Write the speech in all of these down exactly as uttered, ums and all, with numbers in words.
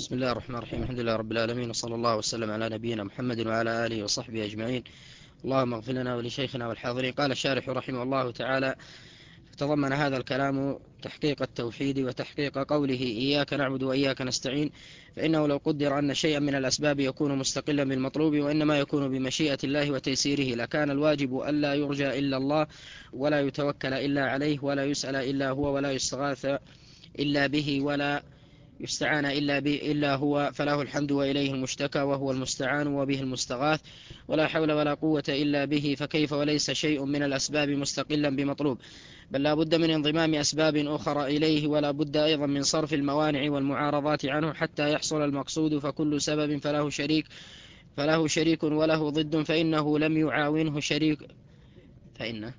بسم الله الرحمن الرحيم. الحمد لله رب العالمين، وصلى الله وسلم على نبينا محمد وعلى آله وصحبه أجمعين. اللهم اغفر لنا ولشيخنا والحاضرين. قال الشارح رحمه الله تعالى: تضمن هذا الكلام تحقيق التوحيد وتحقيق قوله إياك نعبد وإياك نستعين، فإنه لو قدر أن شيئا من الأسباب يكون مستقلا بالمطلوب وإنما يكون بمشيئة الله وتيسيره لكان الواجب ألا يرجى إلا الله، ولا يتوكل إلا عليه، ولا يسأل إلا هو، ولا يستغاث إلا به، ولا يستعان إلا, إلا هو، فله الحمد وإليه المشتكى وهو المستعان وبه المستغاث، ولا حول ولا قوة إلا به، فكيف وليس شيء من الأسباب مستقلا بمطلوب، بل لا بد من انضمام أسباب أخرى إليه، ولا بد أيضا من صرف الموانع والمعارضات عنه حتى يحصل المقصود. فكل سبب فله شريك فله شريك وله ضد، فإنه لم يعاونه شريك فإنه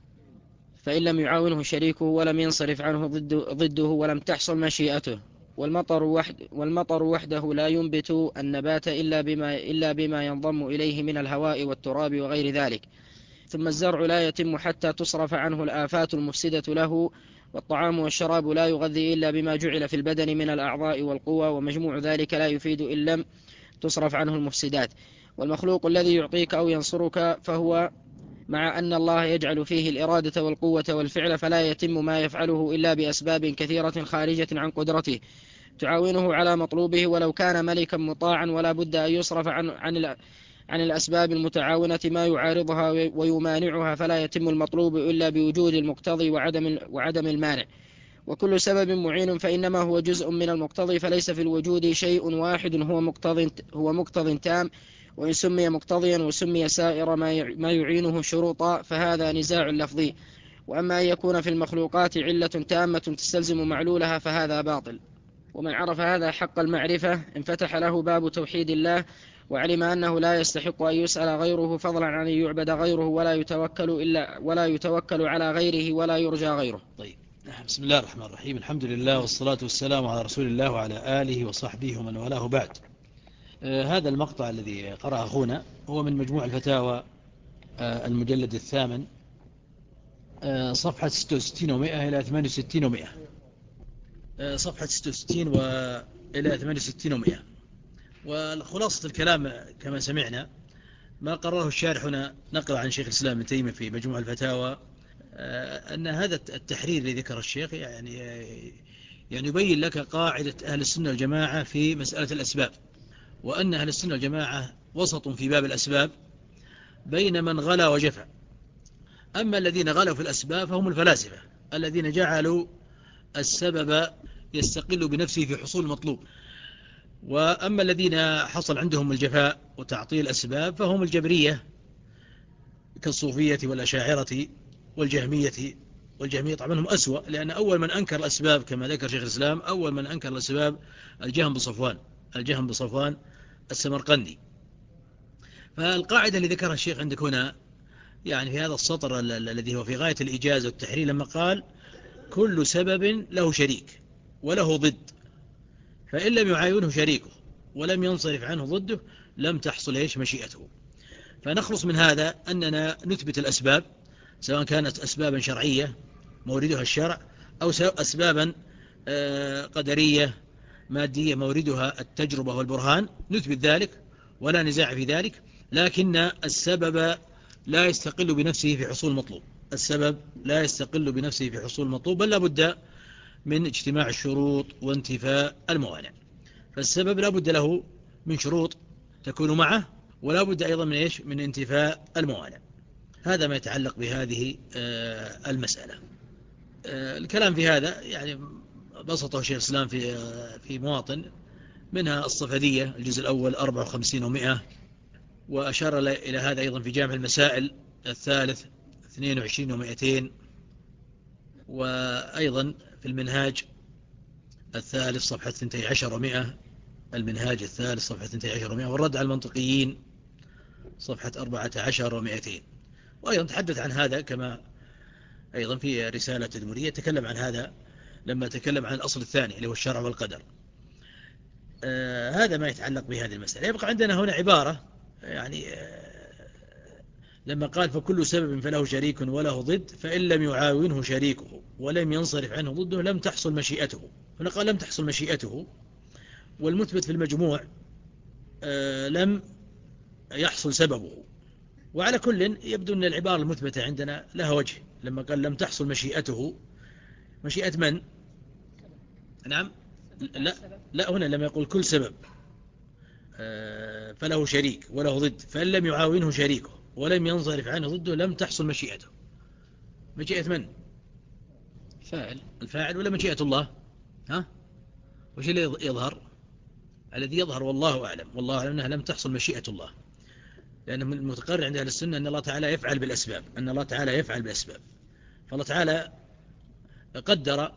فإن لم يعاونه شريكه ولم ينصرف عنه ضد ضده ولم تحصل مشيئته. والمطر, وحد والمطر وحده لا ينبت النبات إلا بما, إلا بما ينضم إليه من الهواء والتراب وغير ذلك. ثم الزرع لا يتم حتى تصرف عنه الآفات المفسدة له، والطعام والشراب لا يغذي إلا بما جعل في البدن من الأعضاء والقوى، ومجموع ذلك لا يفيد إن لم تصرف عنه المفسدات. والمخلوق الذي يعطيك أو ينصرك فهو مع أن الله يجعل فيه الإرادة والقوة والفعل، فلا يتم ما يفعله إلا بأسباب كثيرة خارجة عن قدرته تعاونه على مطلوبه ولو كان ملكا مطاعا، ولا بد أن يصرف عن, عن, عن الأسباب المتعاونة ما يعارضها ويمانعها، فلا يتم المطلوب إلا بوجود المقتضي وعدم, وعدم المانع. وكل سبب معين فإنما هو جزء من المقتضي، فليس في الوجود شيء واحد هو مقتض هو مقتض تام، وإن سمي مقتضيا وسمي سائر ما يعينه شروطا فهذا نزاع لفظي. وأما أن يكون في المخلوقات علة تامة تستلزم معلولها فهذا باطل. ومن عرف هذا حق المعرفة انفتح له باب توحيد الله، وعلم أنه لا يستحق أن يسأل غيره فضلا عن أن يعبد غيره، ولا يتوكل, إلا ولا يتوكل على غيره، ولا يرجى غيره. طيب، بسم الله الرحمن الرحيم. الحمد لله والصلاة والسلام على رسول الله وعلى آله وصحبه ومن والاه، بعد. آه هذا المقطع الذي قرأ أخونا هو من مجموع الفتاوى آه المجلد الثامن، آه صفحة ستة وستين ومئة إلى ثمانية وستين ومئة، آه صفحة ستة وستين وإلى ثمانية وستين ومئة. والخلاصة الكلام كما سمعنا ما قرره الشارح هنا نقل عن شيخ الإسلام ابن تيمية في مجموع الفتاوى، أن هذا التحرير الذي ذكر الشيخ يعني يعني يبين لك قاعدة أهل السنة والجماعة في مسألة الأسباب، وأن أهل السنة والجماعة وسط في باب الأسباب بين من غلا وجفى. أما الذين غلوا في الأسباب فهم الفلاسفة الذين جعلوا السبب يستقل بنفسه في حصول المطلوب، وأما الذين حصل عندهم الجفاء وتعطيل الأسباب فهم الجبرية كالصوفية والأشاعرة والجهمية. والجهمية طبعا هم أسوأ، لأن أول من أنكر الأسباب كما ذكر شيخ الإسلام، أول من أنكر الأسباب الجهم بصفوان الجهم بصفوان السمرقندي. فالقاعدة اللي ذكرها الشيخ عندك هنا يعني في هذا السطر الذي هو في غاية الإجازة والتحرير، لما قال كل سبب له شريك وله ضد، فإن لم يعاونه شريكه ولم ينصرف عنه ضده لم تحصل إيش مشيئته. فنخلص من هذا أننا نثبت الأسباب، سواء كانت أسبابا شرعية موردها الشرع، أو أسبابا قدرية مادية موردها التجربة والبرهان، نثبت ذلك ولا نزاع في ذلك. لكن السبب لا يستقل بنفسه في حصول المطلوب السبب لا يستقل بنفسه في حصول المطلوب بل لا بد من اجتماع الشروط وانتفاء الموانع. فالسبب لا بد له من شروط تكون معه، ولا بد أيضا من إيش من انتفاء الموانع. هذا ما يتعلق بهذه المسألة. الكلام في هذا يعني بسطه شيخ الإسلام في في مواطن، منها الصفدية الجزء الأول أربعة وخمسين ومئة، وأشار إلى هذا أيضا في جامع المسائل الثالث اثنين وعشرين ومئتين، وأيضا في المنهاج الثالث صفحة اثنتي عشر ومئة المنهاج الثالث صفحة اثنتي عشر ومئة، والرد على المنطقيين صفحة أربعة عشر ومئتين. وأيضا تحدث عن هذا كما أيضا في رسالة تدمرية تكلم عن هذا لما تكلم عن الأصل الثاني اللي هو الشرع والقدر. آه هذا ما يتعلق بهذه المسألة. يبقى عندنا هنا عبارة يعني آه لما قال فكل سبب فله شريك وله ضد، فإن لم يعاونه شريكه ولم ينصرف عنه ضده لم تحصل مشيئته. هنا قال لم تحصل مشيئته، والمثبت في المجموع آه لم يحصل سببه. وعلى كل يبدو أن العبارة المثبتة عندنا لها وجه، لما قال لم تحصل مشيئته، مشيئة من؟ نعم، لا لا هنا لما يقول كل سبب فله شريك وله ضد، فإن لم يعاونه شريكه ولم ينصرف عنه ضده لم تحصل مشيئته. مشيئة من؟ فاعل. الفاعل ولا مشيئة الله؟ ها؟ وش اللي يظهر؟ الذي يظهر والله أعلم، والله أعلم أنها لم تحصل مشيئة الله، لأن المتقرر عند أهل السنة أن الله تعالى يفعل بالأسباب، أن الله تعالى يفعل بالأسباب. فالله تعالى قدر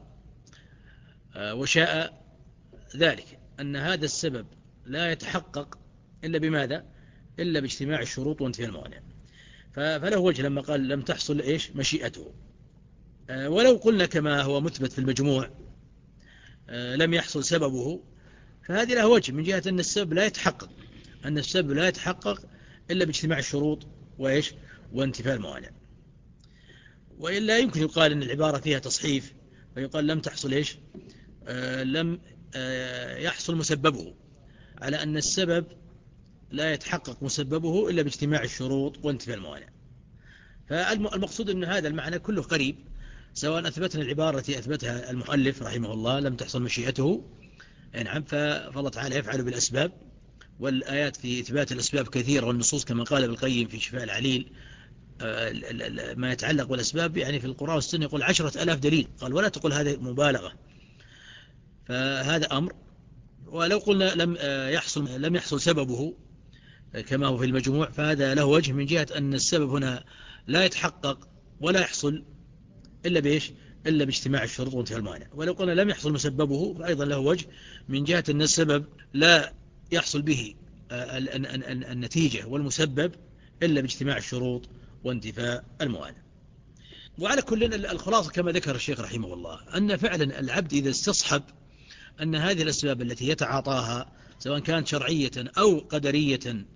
وشاء ذلك أن هذا السبب لا يتحقق إلا بماذا؟ إلا باجتماع الشروط وانتفاء الموانع. فله وجه لما قال لم تحصل إيش؟ مشيئته. ولو قلنا كما هو مثبت في المجموع لم يحصل سببه، فهذه له وجه من جهة أن السبب لا يتحقق، أن السبب لا يتحقق إلا باجتماع الشروط وإيش؟ وانتفاء الموانع. وإلا يمكن يقال أن العبارة فيها تصحيف، فيقال لم تحصل إيش؟ آه لم آه يحصل مسببه، على أن السبب لا يتحقق مسببه إلا باجتماع الشروط وانتفاء الموانع. فالمقصود أن هذا المعنى كله قريب، سواء أثبتنا العبارة التي أثبتها المؤلف رحمه الله لم تحصل مشيئته، نعم، فالله تعالى يفعل بالأسباب، والآيات في إثبات الأسباب كثيرة، والنصوص كما قال ابن القيم في شفاء العليل ما يتعلق بالأسباب يعني في القرآن والسنة يقول عشرة ألاف دليل، قال ولا تقول هذه مبالغة. فهذا أمر. ولو قلنا لم يحصل لم يحصل سببه كما هو في المجموع، فهذا له وجه من جهة أن السبب هنا لا يتحقق ولا يحصل إلا بإيش؟ إلا باجتماع الشروط وانتفاء الموانع. ولو قلنا لم يحصل مسببه فأيضا له وجه من جهة أن السبب لا يحصل به النتيجة والمسبب إلا باجتماع الشروط وانتفاء الموانع. وعلى كل الخلاصة كما ذكر الشيخ رحمه الله أن فعلا العبد إذا استصحب أن هذه الأسباب التي يتعاطاها سواء كانت شرعية أو قدرية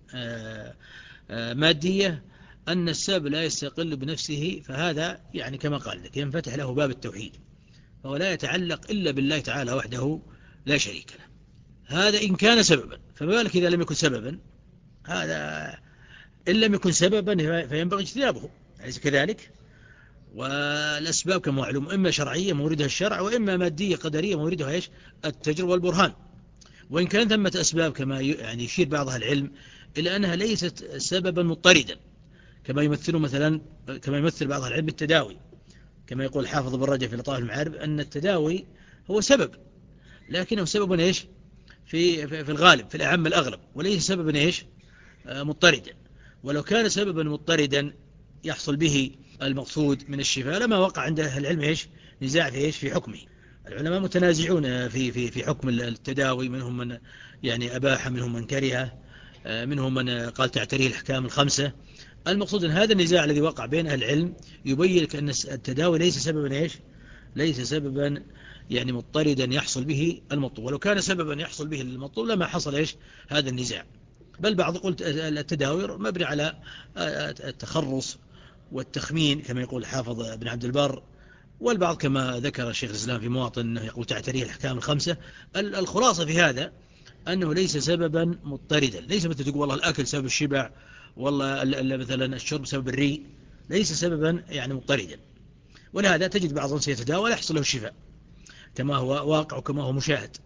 مادية، أن السبب لا يستقل بنفسه، فهذا يعني كما قال لك ينفتح له باب التوحيد، فهو لا يتعلق إلا بالله تعالى وحده لا شريك له. هذا إن كان سببا، فما بالك إذا لم يكن سببا؟ هذا إن لم يكن سببا فينبغي اجتنابه، أليس كذلك؟ والأسباب كما معلوم إما شرعية موردها الشرع، وإما مادية قدرية موردها إيش؟ التجربة والبرهان. وإن كان ثمة أسباب كما يعني يشير بعضها العلم إلى أنها ليست سببا مضطردا، كما يمثل مثلا كما يمثل بعضها العلم بالتداوي، كما يقول الحافظ بن رجب في لطائف المعارف أن التداوي هو سبب، لكنه سبب إيش؟ في في الغالب في الأعم الأغلب، وليس سببا إيش؟ مضطردا. ولو كان سببا مضطردا يحصل به المقصود من الشفاء لما وقع عند أهل العلم إيش؟ نزاع في إيش؟ في حكمه. العلماء متنازعون في في في حكم التداوي، منهم من يعني أباح، منهم من كره، منهم من قال تعتريه الأحكام الخمسة. المقصود أن هذا النزاع الذي وقع بين أهل العلم يبين لك أن التداوي ليس سببا إيش؟ ليس سببا يعني مضطردا يحصل به المطلوب، ولو كان سببا يحصل به المطلوب لما حصل إيش؟ هذا النزاع. بل بعض قلت التداوي مبني على التخرص والتخمين كما يقول الحافظ ابن عبد البر، والبعض كما ذكر الشيخ الإسلام في مواطن يقول تعتريه الأحكام الخمسة. الخلاصة في هذا أنه ليس سببا مضطردا، ليس مثل تقول والله الأكل سبب الشبع، والله مثلا الشرب سبب الري، ليس سببا يعني مضطردا. ولهذا تجد بعضهم سيتداوى لا يحصل له الشفاء كما هو واقع وكما هو مشاهد.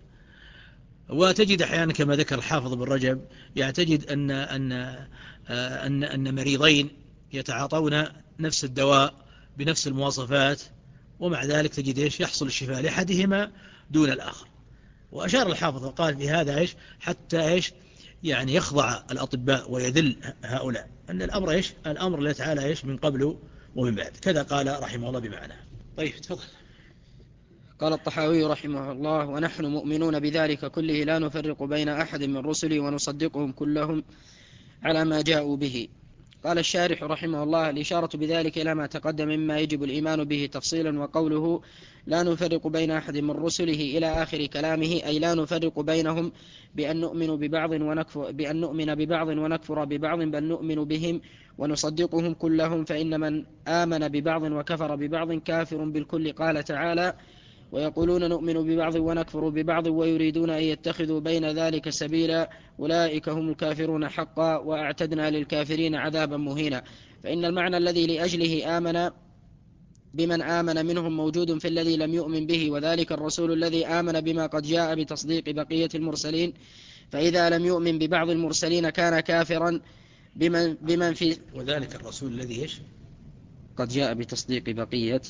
وتجد أحيانا كما ذكر الحافظ بن رجب يعني تجد أن, أن, أن, أن مريضين يتعاطون نفس الدواء بنفس المواصفات، ومع ذلك تجد إيش؟ يحصل الشفاء لأحدهما دون الآخر. وأشار الحافظ وقال في هذا إيش؟ حتى إيش؟ يعني يخضع الأطباء ويذل هؤلاء، أن الأمر إيش؟ الأمر الله تعالى إيش؟ من قبل ومن بعد، كذا قال رحمه الله بمعنى. طيب تفضل. قال الطحاوي رحمه الله: ونحن مؤمنون بذلك كله لا نفرق بين أحد من رسله ونصدقهم كلهم على ما جاءوا به. قال الشارح رحمه الله: الإشارة بذلك إلى ما تقدم مما يجب الإيمان به تفصيلا. وقوله لا نفرق بين أحد من رسله إلى آخر كلامه أي لا نفرق بينهم بأن نؤمن ببعض ونكفر بأن نؤمن ببعض ونكفر ببعض، بل نؤمن بهم ونصدقهم كلهم، فإن من آمن ببعض وكفر ببعض كافر بالكل. قال تعالى: ويقولون نؤمن ببعض ونكفر ببعض ويريدون أن يتخذوا بين ذلك سبيلا أولئك هم الكافرون حقا وأعتدنا للكافرين عذابا مهينا. فإن المعنى الذي لأجله آمن بمن آمن منهم موجود في الذي لم يؤمن به، وذلك الرسول الذي آمن بما قد جاء بتصديق بقية المرسلين، فإذا لم يؤمن ببعض المرسلين كان كافرا بمن, بمن في وذلك الرسول الذي إيش؟ قد جاء بتصديق بقية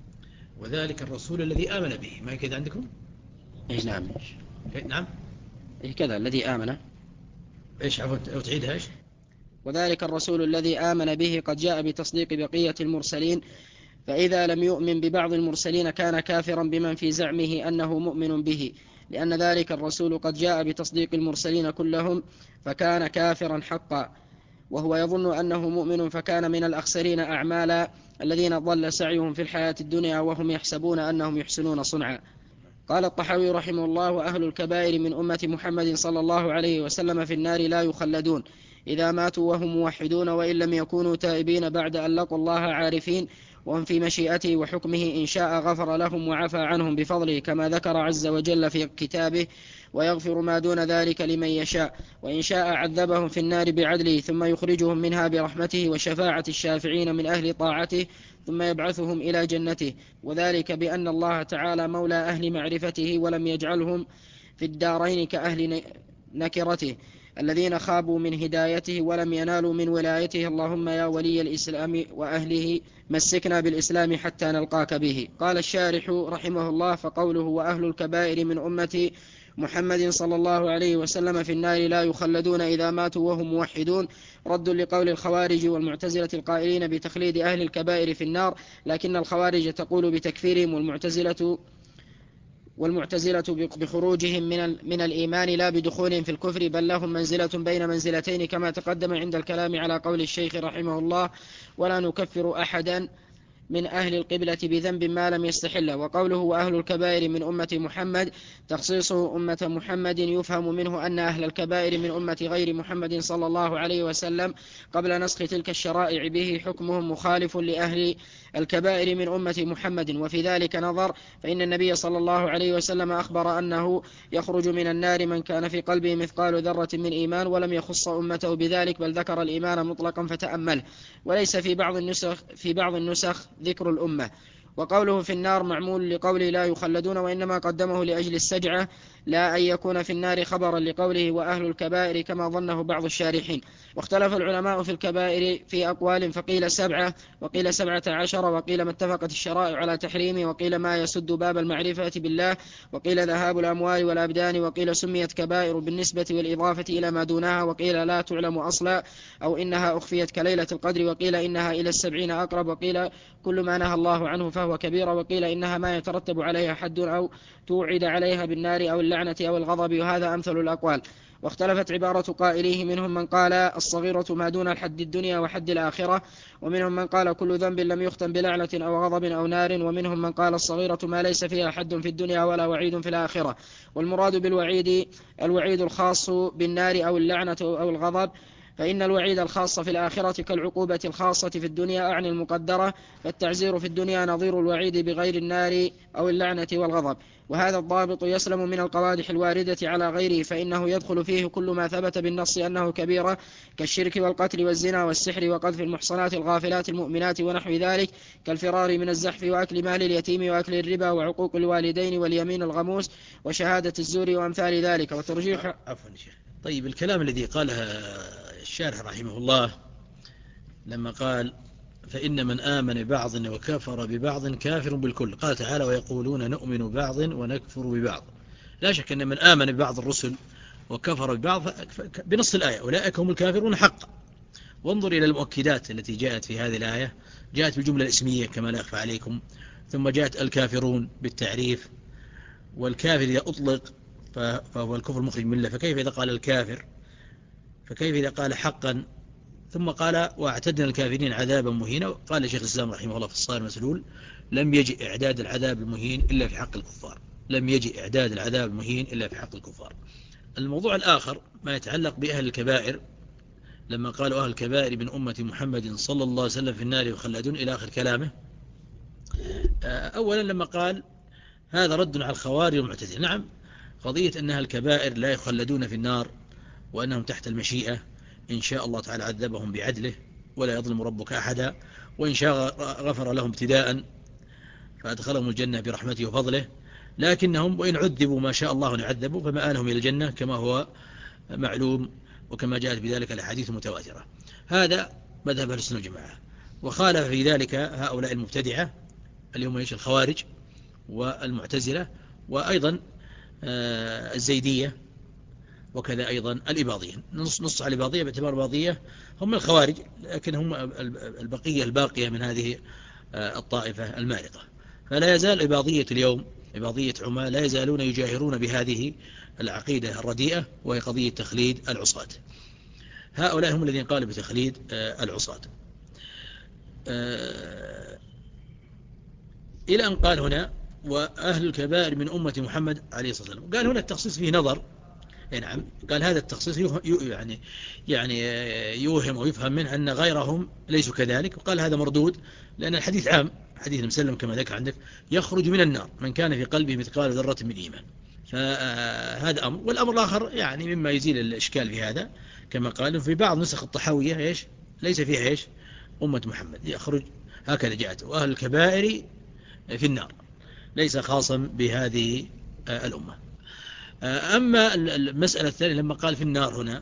وذلك الرسول الذي آمن به، ما كذا عندكم؟ إيش نعم إيه نعم إيه كذا الذي آمن إيش عفوا وتعيدها إيش؟ وذلك الرسول الذي آمن به قد جاء بتصديق بقية المرسلين، فإذا لم يؤمن ببعض المرسلين كان كافرا بمن في زعمه أنه مؤمن به، لأن ذلك الرسول قد جاء بتصديق المرسلين كلهم فكان كافرا حقا، وهو يظن أنه مؤمن فكان من الأخسرين أعمالا الذين ضل سعيهم في الحياة الدنيا وهم يحسبون أنهم يحسنون صنعا. قال الطحاوي رحمه الله: وأهل الكبائر من أمة محمد صلى الله عليه وسلم في النار لا يخلدون إذا ماتوا وهم موحدون، وإن لم يكونوا تائبين بعد أن لقوا الله عارفين، وهم في مشيئته وحكمه، إن شاء غفر لهم وعفى عنهم بفضله كما ذكر عز وجل في كتابه: ويغفر ما دون ذلك لمن يشاء، وإن شاء عذبهم في النار بعدله ثم يخرجهم منها برحمته وشفاعة الشافعين من أهل طاعته ثم يبعثهم إلى جنته، وذلك بأن الله تعالى مولى أهل معرفته ولم يجعلهم في الدارين كأهل نكرته الذين خابوا من هدايته ولم ينالوا من ولايته. اللهم يا ولي الإسلام وأهله مسكنا بالإسلام حتى نلقاك به. قال الشارح رحمه الله: فقوله وأهل الكبائر من أمة محمد صلى الله عليه وسلم في النار لا يخلدون إذا ماتوا وهم موحدون رد لقول الخوارج والمعتزلة القائلين بتخليد أهل الكبائر في النار، لكن الخوارج تقول بتكفيرهم والمعتزلة والمعتزلة بخروجهم من, من الإيمان لا بدخولهم في الكفر، بل لهم منزلة بين منزلتين كما تقدم عند الكلام على قول الشيخ رحمه الله: ولا نكفر أحدا من أهل القبلة بذنب ما لم يستحله. وقوله وأهل الكبائر من أمة محمد تخصيصه أمة محمد يفهم منه أن أهل الكبائر من أمة غير محمد صلى الله عليه وسلم قبل نسخ تلك الشرائع به حكمهم مخالف لأهل الكبائر من أمة محمد. وفي ذلك نظر، فإن النبي صلى الله عليه وسلم أخبر أنه يخرج من النار من كان في قلبه مثقال ذرة من إيمان، ولم يخص أمته بذلك بل ذكر الإيمان مطلقا فتأمله، وليس في بعض النسخ, في بعض النسخ ذكر الأمة. وقوله في النار معمول لقوله لا يخلدون، وإنما قدمه لأجل السجعة لا أن يكون في النار خبرا لقوله وأهل الكبائر كما ظنه بعض الشارحين. واختلف العلماء في الكبائر في أقوال، فقيل سبعة وقيل سبعة عشر، وقيل ما اتفقت الشرائع على تحريمه، وقيل ما يسد باب المعرفة بالله، وقيل ذهاب الأموال والأبدان، وقيل سميت كبائر بالنسبة والإضافة إلى ما دونها، وقيل لا تعلم أصلا أو إنها أخفيت كليلة القدر، وقيل إنها إلى السبعين أقرب، وقيل كل ما نهى الله عنه فهو كبيرة، وقيل إنها ما يترتب عليها حد أو توعد عليها بالنار أو اللعنة أو الغضب، وهذا أمثل الأقوال. واختلفت عبارة قائليه، منهم من قال الصغيرة ما دون الحد الدنيا وحد الآخرة، ومنهم من قال كل ذنب لم يختم بلعنة أو غضب أو نار، ومنهم من قال الصغيرة ما ليس فيها حد في الدنيا ولا وعيد في الآخرة. والمراد بالوعيد الوعيد الخاص بالنار أو اللعنة أو الغضب، فإن الوعيد الخاص في الآخرة كالعقوبة الخاصة في الدنيا أعني المقدرة، فالتعزير في الدنيا نظير الوعيد بغير النار أو اللعنة والغضب. وهذا الضابط يسلم من القوادح الواردة على غيره، فإنه يدخل فيه كل ما ثبت بالنص أنه كبيرة كالشرك والقتل والزنا والسحر وقذف المحصنات الغافلات المؤمنات ونحو ذلك، كالفرار من الزحف وأكل مال اليتيم وأكل الربا وعقوق الوالدين واليمين الغموس وشهادة الزور وأمثال ذلك. وترجيح عفوا شيخ. طيب الكلام الذي قاله الشارح رحمه الله لما قال فإن من آمن ببعض وكفر ببعض كافر بالكل، قال تعالى ويقولون نؤمن ببعض ونكفر ببعض، لا شك أن من آمن ببعض الرسل وكفر ببعض بنص الآية أولئك هم الكافرون حقا. وانظر إلى المؤكدات التي جاءت في هذه الآية، جاءت بالجملة الاسمية كما لا يخفى عليكم، ثم جاءت الكافرون بالتعريف، والكافر إذا أطلق فهو الكفر مخرج من الله، فكيف إذا قال الكافر، فكيف إذا قال حقا، ثم قال واعتدنا الكافرين عذابا مهينا. قال شيخ الإسلام رحمه الله في الصائر المسلول لم يجئ إعداد العذاب المهين إلا في حق الكفار، لم يجئ إعداد العذاب المهين إلا في حق الكفار. الموضوع الآخر ما يتعلق بأهل الكبائر، لما قالوا أهل الكبائر من أمة محمد صلى الله عليه وسلم في النار يخلدون إلى آخر كلامه. أولا لما قال هذا رد على الخوارج والمعتزلة. نعم، قضية أنها الكبائر لا يخلدون في النار وأنهم تحت المشيئة، إن شاء الله تعالى عذبهم بعدله ولا يظلم ربك أحدا، وإن شاء غفر لهم ابتداء فأدخلهم الجنة برحمته وفضله، لكنهم وإن عذبوا ما شاء الله أن يعذبوا فمآلهم إلى الجنة كما هو معلوم وكما جاءت بذلك الأحاديث المتواترة. هذا مذهب أهل السنة والجماعة. وخالف في ذلك هؤلاء المبتدعة اللي هم ايش؟ الخوارج والمعتزلة، وأيضا الزيدية، وكذا أيضا الإباضية. نص نص على الإباضية باعتبار الإباضية هم الخوارج، لكن هم البقية الباقية من هذه الطائفة المارقة. فلا يزال الإباضية اليوم، إباضية عمان، لا يزالون يجاهرون بهذه العقيدة الرديئة، وهي قضية تخليد العصاة. هؤلاء هم الذين قالوا بتخليد العصاة، إلى أن قال هنا وأهل الكبائر من أمة محمد عليه الصلاة والسلام. قال هنا التخصيص فيه نظر. نعم، قال هذا التخصيص يعني يعني يوهم ويفهم منه أن غيرهم ليسوا كذلك، وقال هذا مردود لأن الحديث عام، حديث مسلم كما ذكر عندك، يخرج من النار من كان في قلبه مثقال ذرة من إيمان. فهذا أمر. والأمر الآخر يعني مما يزيل الإشكال في هذا، كما قال في بعض نسخ الطحاوية إيش ليس فيها إيش أمة محمد، يخرج هكذا جاءت وأهل الكبائر في النار، ليس خاصا بهذه الأمة. أما المسألة الثانية لما قال في النار هنا،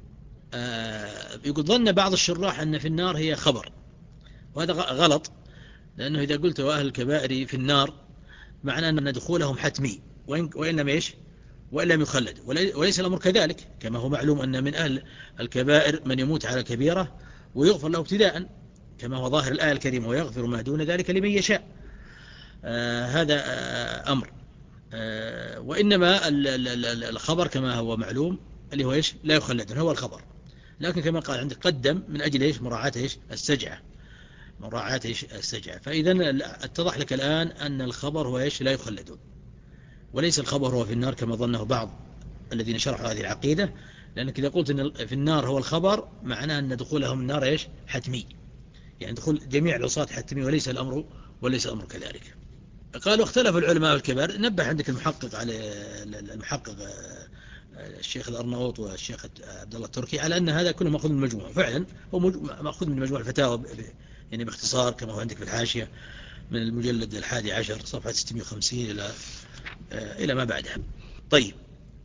يقول ظن بعض الشراح أن في النار هي خبر، وهذا غلط، لأنه إذا قلت وأهل الكبائر في النار معنى أن دخولهم حتمي، وإن لم إيش وإن لم يخلد، وليس الأمر كذلك، كما هو معلوم أن من أهل الكبائر من يموت على كبيرة ويغفر له ابتداء، كما هو ظاهر الآية الكريمة ويغفر ما دون ذلك لمن يشاء. آه هذا آه أمر. آه وإنما الخبر كما هو معلوم اللي هو إيش لا يخلدون هو الخبر، لكن كما قال عندك قدم من أجل إيش مراعاة إيش السجعة، مراعاة إيش السجعة. فإذا اتضح لك الآن أن الخبر هو إيش لا يخلدون، وليس الخبر هو في النار كما ظنه بعض الذين شرحوا هذه العقيدة، لأنك إذا قلت أن في النار هو الخبر معناه أن دخولهم النار إيش حتمي، يعني دخول جميع العصاة حتمي، وليس الأمر وليس الأمر كذلك. قالوا اختلف العلماء الكبار. نبه عندك المحقق على المحقق الشيخ الأرناؤوط والشيخ عبد الله التركي على أن هذا كله مأخوذ من المجموع، فعلا هو مأخوذ من مجموع الفتاوى يعني باختصار كما هو عندك في الحاشية من المجلد الحادي عشر صفحة ستمائة وخمسين إلى إلى ما بعدها. طيب،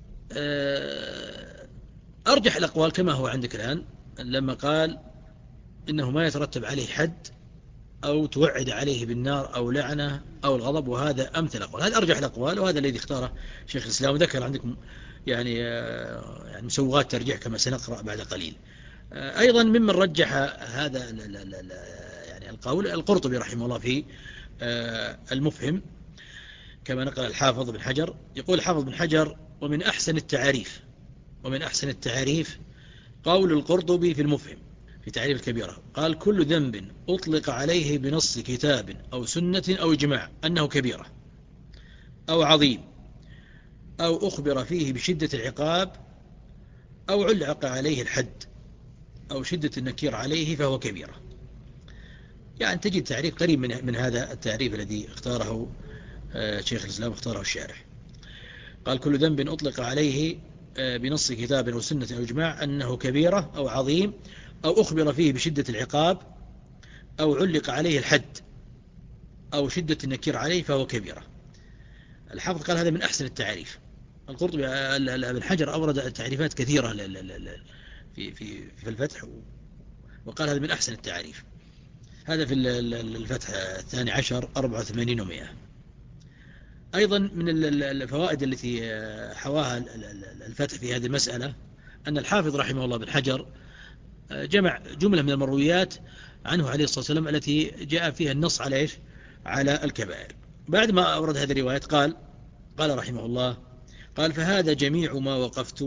أرجح الأقوال كما هو عندك الآن لما قال إنه ما يترتب عليه حد أو توعد عليه بالنار أو لعنة أو الغضب، وهذا أمثل أقوال. هذا أرجح الأقوال، وهذا الذي اختاره شيخ الإسلام، وذكر عندكم يعني يعني مسوغات ترجيح كما سنقرأ بعد قليل. أيضا ممن رجح هذا يعني القول القرطبي رحمه الله في المفهم، كما نقل الحافظ بن حجر. يقول الحافظ بن حجر ومن أحسن التعاريف ومن أحسن التعاريف قول القرطبي في المفهم في تعريف الكبيرة، قال كل ذنب أطلق عليه بنص كتاب أو سنة أو إجماع أنه كبيرة أو عظيم أو أخبر فيه بشدة العقاب أو علق عليه الحد أو شدة النكير عليه فهو كبيرة. يعني تجد تعريف قريب من, من هذا التعريف الذي اختاره شيخ الإسلام اختاره الشارح. قال كل ذنب أطلق عليه بنص كتاب أو سنة أو إجماع أنه كبيرة أو عظيم أو أخبر فيه بشدة العقاب أو علق عليه الحد أو شدة النكير عليه فهو كبيرة. الحافظ قال هذا من أحسن التعريف. القرطبي ابن حجر أورد تعريفات كثيرة في في في الفتح، وقال هذا من أحسن التعريف. هذا في الفتح الثاني عشر أربعة وثمانين ومئة. أيضا من الفوائد التي حواها الفتح في هذه المسألة أن الحافظ رحمه الله بن حجر جمع جملة من المرويات عنه عليه الصلاة والسلام التي جاء فيها النص على إيش على الكبائر. بعد ما أورد هذه الروايات قال قال رحمه الله قال فهذا جميع ما وقفت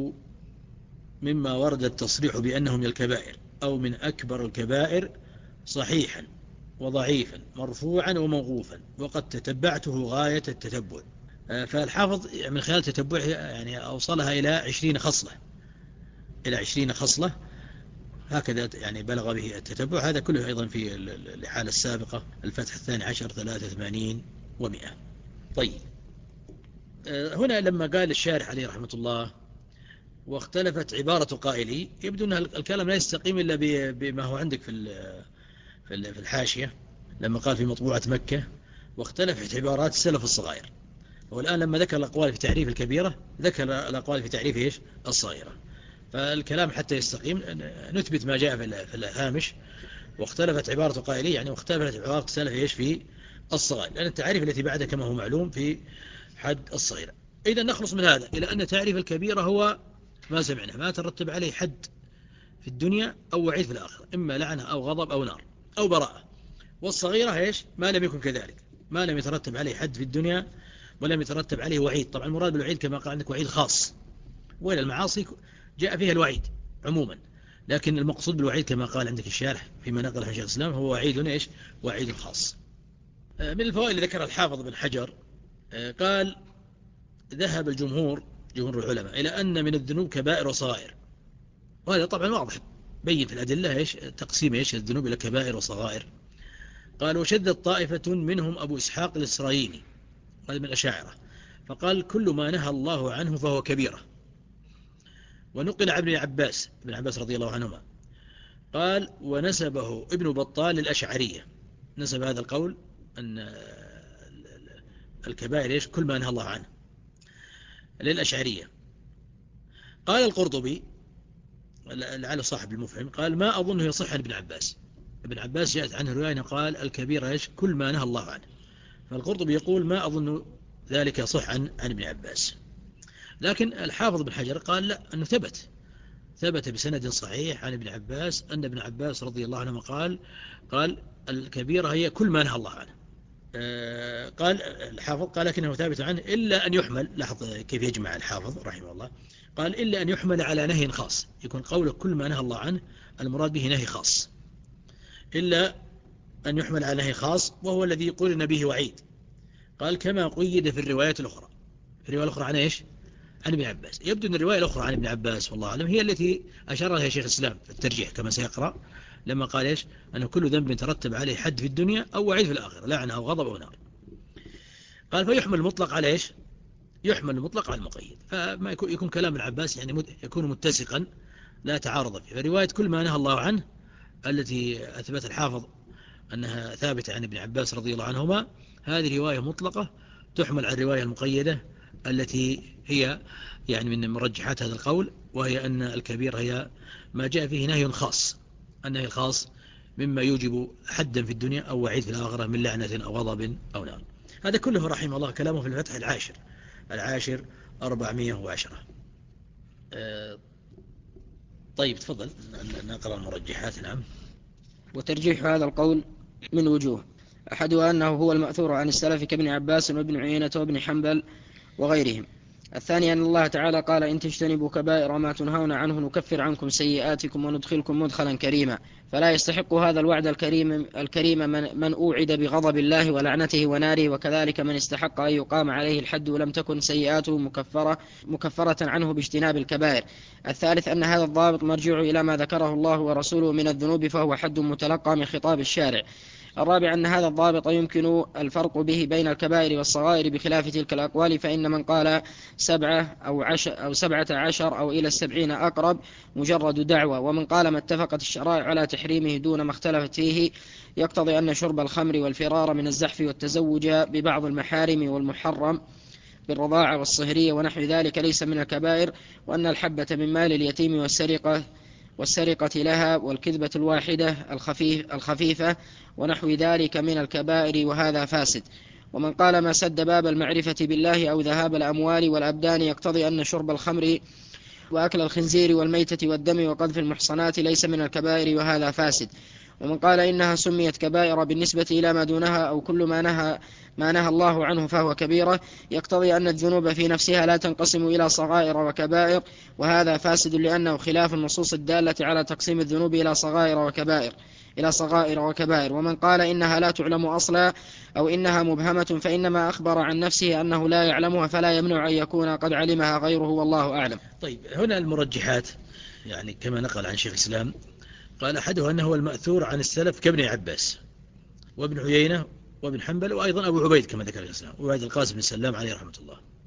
مما ورد التصريح بأنه من الكبائر أو من أكبر الكبائر صحيحا وضعيفا مرفوعا وموقوفا، وقد تتبعته غاية التتبع. فالحافظ من خلال تتبعه يعني أوصلها إلى عشرين خصلة إلى عشرين خصلة هكذا يعني بلغ به التتبع. هذا كله أيضا في الحالة السابقة الفتح الثاني عشر ثلاثة وثمانين ومئة. طيب، هنا لما قال الشارح عليه رحمة الله واختلفت عبارة قائلي، يبدو أن الكلام لا يستقيم إلا بما هو عندك في في الحاشية، لما قال في مطبوعة مكة واختلفت عبارات السلف الصغائر. والآن لما ذكر الأقوال في تعريف الكبيرة ذكر الأقوال في تعريف إيش الصغيرة. فالكلام حتى يستقيم نثبت ما جاء في الهامش واختلفت عبارة قائلي، يعني واختلفت عبارة السلف إيش في الصغائر، لأن التعريف التي بعده كما هو معلوم في حد الصغيرة. إذا نخلص من هذا إلى أن تعريف الكبيرة هو ما سمعنا ما ترتب عليه حد في الدنيا أو وعيد في الآخرة، إما لعنة أو غضب أو نار أو براءة. والصغيرة إيش ما لم يكن كذلك، ما لم يترتب عليه حد في الدنيا ولم يترتب عليه وعيد. طبعا المراد بالوعيد كما قال عندك وعيد خاص، وإلى المعاصي جاء فيها الوعيد عموما، لكن المقصود بالوعيد كما قال عندك الشارح فيما نقل عن شيخ الإسلام هو وعيد إيش وعيد خاص. من الفوائد اللي ذكر الحافظ بن حجر قال ذهب الجمهور جمهور العلماء إلى أن من الذنوب كبائر وصغائر، وهذا طبعا واضح بين في الأدلة إيش تقسيم إيش الذنوب إلى كبائر وصغائر. قال وشدت طائفة منهم أبو إسحاق الإسرائيلي هذا من الأشاعرة، فقال كل ما نهى الله عنه فهو كبيرة. ونقل عن ابن عباس ابن عباس رضي الله عنهما قال ونسبه ابن بطال للأشعرية، نسب هذا القول أن الكبائر إيش كل ما نهى الله عنه للأشعرية. قال القرطبي لعل صاحب المفهم قال ما أظنه يصح عن ابن عباس، ابن عباس جاءت عنه رواية قال الكبيرة إيش كل ما نهى الله عنه، فالقرطبي يقول ما أظن ذلك يصح عن عن ابن عباس. لكن الحافظ بن حجر قال لا، أنه ثبت ثبت بسند صحيح عن ابن عباس أن ابن عباس رضي الله عنه قال قال الكبيرة هي كل ما نهى الله عنه. آه قال الحافظ قال لكنه ثابت عنه إلا أن يحمل، لاحظ كيف يجمع الحافظ رحمه الله، قال إلا أن يحمل على نهي خاص، يكون قوله كل ما نهى الله عنه المراد به نهي خاص، إلا أن يحمل على نهي خاص وهو الذي يقول به وعيد. قال كما قيد في الروايات الأخرى، في الرواية الأخرى عن إيش عن ابن عباس. يبدو أن الرواية الأخرى عن ابن عباس والله أعلم هي التي أشار لها شيخ الإسلام في الترجيح كما سيقرأ، لما قال إيش أنه كل ذنب ترتب عليه حد في الدنيا أو وعيد في الآخرة لعنة أو غضب أو نار. قال فيحمل المطلق على إيش يحمل المطلق على المقيد، فما يكون كلام ابن عباس يعني يكون متسقا لا تعارض فيه. فرواية كل ما نهى الله عنه التي أثبت الحافظ أنها ثابتة عن ابن عباس رضي الله عنهما هذه رواية مطلقة تحمل على الرواية المقيدة التي هي يعني من مرجحات هذا القول، وهي أن الكبير هي ما جاء فيه نهي خاص، النهي الخاص مما يوجب حدا في الدنيا أو وعيد في الآخرة من لعنة أو غضب أو نار. هذا كله رحمه الله كلامه في الفتح العاشر العاشر أربعمائة وعشرة. أه طيب تفضل نقرأ المرجحات. نعم. وترجيح هذا القول من وجوه، أحدها أنه هو المأثور عن السلف كابن عباس وابن عيينة وابن حنبل وغيرهم. الثاني أن الله تعالى قال إن تجتنبوا كبائر ما تنهون عنه نكفر عنكم سيئاتكم وندخلكم مدخلا كريما، فلا يستحق هذا الوعد الكريم, الكريم من, من أوعد بغضب الله ولعنته وناره، وكذلك من استحق أن يقام عليه الحد ولم تكن سيئاته مكفرة, مكفرة عنه باجتناب الكبائر. الثالث أن هذا الضابط مرجع إلى ما ذكره الله ورسوله من الذنوب فهو حد متلقى من خطاب الشارع. الرابع أن هذا الضابط يمكن الفرق به بين الكبائر والصغائر بخلاف تلك الأقوال، فإن من قال سبعة أو, عشر أو سبعة عشر أو إلى السبعين أقرب مجرد دعوة، ومن قال ما اتفقت الشرائع على تحريمه دون ما اختلفت فيه يقتضي أن شرب الخمر والفرار من الزحف والتزوج ببعض المحارم والمحرم بالرضاعة والصهرية ونحو ذلك ليس من الكبائر، وأن الحبة من مال اليتيم والسرقة والسرقة لها والكذبة الواحدة الخفيف الخفيفة ونحو ذلك من الكبائر، وهذا فاسد. ومن قال ما سد باب المعرفة بالله أو ذهاب الأموال والأبدان يقتضي أن شرب الخمر وأكل الخنزير والميتة والدم وقذف المحصنات ليس من الكبائر، وهذا فاسد. ومن قال إنها سميت كبائر بالنسبة إلى ما دونها أو كل ما نهى ما نهى الله عنه فهو كبيرة يقتضي أن الذنوب في نفسها لا تنقسم إلى صغائر وكبائر، وهذا فاسد لأنه خلاف النصوص الدالة على تقسيم الذنوب إلى صغائر وكبائر إلى صغائر وكبائر. ومن قال إنها لا تعلم أصلا أو إنها مبهمة فإنما أخبر عن نفسه أنه لا يعلمها فلا يمنع أن يكون قد علمها غيره والله أعلم. طيب هنا المرجحات يعني كما نقل عن شيخ الإسلام قال أحدها أنه هو المأثور عن السلف كابن عباس وابن عيينة وابن حنبل وأيضا أبو عبيد كما ذكر الإسلام وعبد القاسم بن سلام عليه رحمة الله.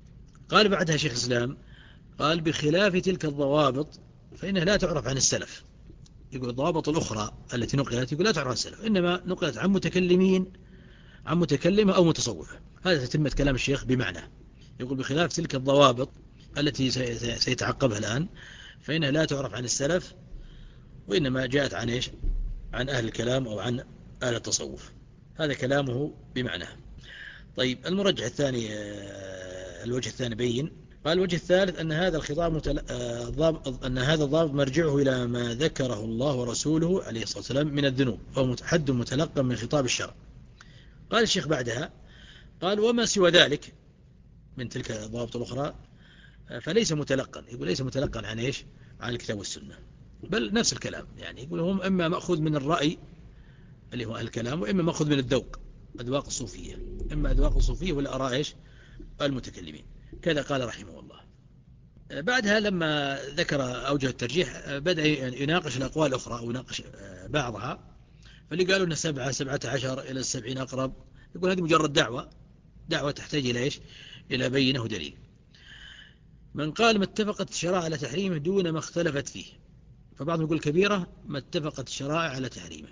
قال بعدها شيخ الإسلام قال بخلاف تلك الضوابط فإنها لا تعرف عن السلف. يقول الضوابط الأخرى التي نقلت يقول لا تعرف عن السلف، إنما نقلت عن متكلمين، عن متكلمة أو متصوفة. هذا تتمة كلام الشيخ بمعنى، يقول بخلاف تلك الضوابط التي سيتعقبها الآن فإنها لا تعرف عن السلف، وإنما جاءت عن إيش؟ عن أهل الكلام أو عن أهل التصوف. هذا كلامه بمعنى. طيب المرجع الثاني، الوجه الثاني بين، قال الوجه الثالث أن هذا الخطاب متل... أن هذا الضابط مرجعه إلى ما ذكره الله ورسوله عليه الصلاة والسلام من الذنوب، فهو حد متلقى من خطاب الشرع. قال الشيخ بعدها قال وما سوى ذلك من تلك الضوابط الأخرى فليس متلقا. يقول ليس متلقا عن إيش؟ عن الكتاب والسنة، بل نفس الكلام. يعني يقول هم إما مأخوذ من الرأي اللي هو الكلام، وإما مأخوذ من الذوق، أذواق الصوفية، إما أذواق الصوفية ولا أراء إيش؟ المتكلمين. كذا قال رحمه الله. بعدها لما ذكر أوجه الترجيح بدأ يناقش الأقوال الأخرى أو يناقش بعضها. فاللي قالوا أن سبعة سبعة عشر إلى السبعين أقرب، يقول هذه مجرد دعوة، دعوة تحتاج إلى إيش؟ إلى بينة ودليل. من قال ما اتفقت الشرائع على تحريمه دون ما اختلفت فيه، فبعضهم يقول كبيرة ما اتفقت الشرائع على تحريمه،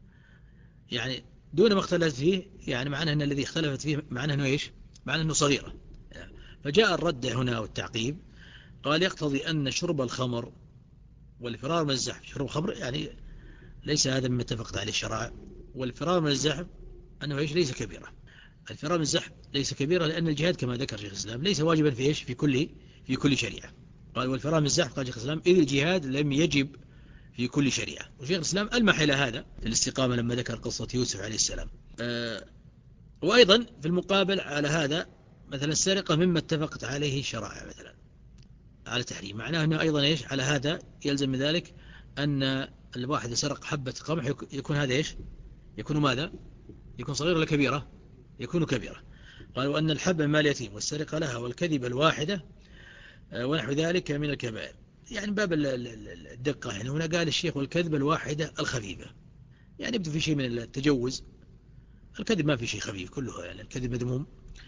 يعني دون ما اختلفت فيه، يعني معناه أن الذي اختلفت فيه معناه أنه إيش؟ معناه أنه صغيرة. فجاء الرد هنا والتعقيب، قال يقتضي أن شرب الخمر والفرار من الزحف، شرب الخمر يعني ليس هذا مما اتفقت عليه الشرائع، والفرار من الزحف أنه إيش؟ ليس كبيرة. الفرار من الزحف ليس كبيرة لأن الجهاد كما ذكر شيخ الإسلام ليس واجبا في إيش؟ في كل في كل شريعة. قال والفرار من الزحف قال شيخ الإسلام إذ الجهاد لم يجب في كل شريعة. وشيخ الإسلام ألمح إلى هذا في الاستقامة لما ذكر قصة يوسف عليه السلام. أه وأيضا في المقابل على هذا مثلا السرقة مما اتفقت عليه الشرائع مثلا على تحريم، معناه أنه أيضا إيش؟ على هذا يلزم من ذلك أن الواحد سرق حبة قمح يكون هذا إيش؟ يكون ماذا؟ يكون صغير ولا كبيرة؟ يكون كبيرة. قالوا أن الحب مال يتيم والسرقة لها والكذب الواحدة ونحو ذلك من الكبائر. يعني باب الدقة هنا، هنا قال الشيخ والكذب الواحدة الخفيفة، يعني يبدو في شيء من التجوز. الكذب ما في شيء خفيف كله، يعني الكذب مذموم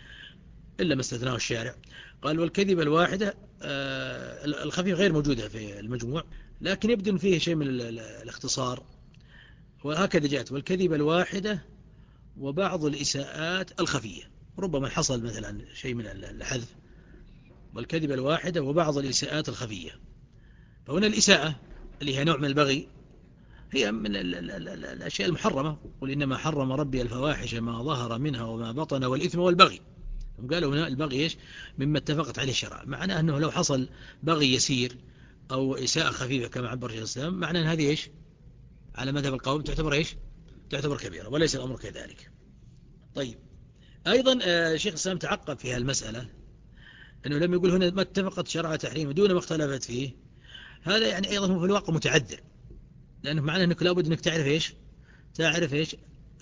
إلا ما استثناه الشارع. قال والكذب الواحدة الخفيف غير موجودة في المجموع، لكن يبدو فيه شيء من الاختصار، وهكذا جاءت والكذب الواحدة وبعض الإساءات الخفية. ربما حصل مثلا شيء من الحذف، والكذب الواحدة وبعض الإساءات الخفية. فهنا الإساءة اللي هي نوع من البغي هي من الأشياء المحرمة، قل إنما حرم ربي الفواحش ما ظهر منها وما بطن والإثم والبغي. قالوا هنا البغي إيش؟ مما اتفقت عليه الشرع، معناه أنه لو حصل بغي يسير أو إساءة خفيفة كما عبر شيخ الإسلام، معناه أن هذه إيش؟ على مذهب القوم تعتبر إيش؟ تعتبر كبيرة، وليس الأمر كذلك. طيب أيضا شيخ الإسلام تعقب في هالمسألة أنه لم يقول هنا ما اتفقت شرع تحريمه دون ما اختلفت فيه. هذا يعني أيضا هو في الواقع متعذر، لأنه معناه أنك لابد أنك تعرف إيش؟ تعرف إيش؟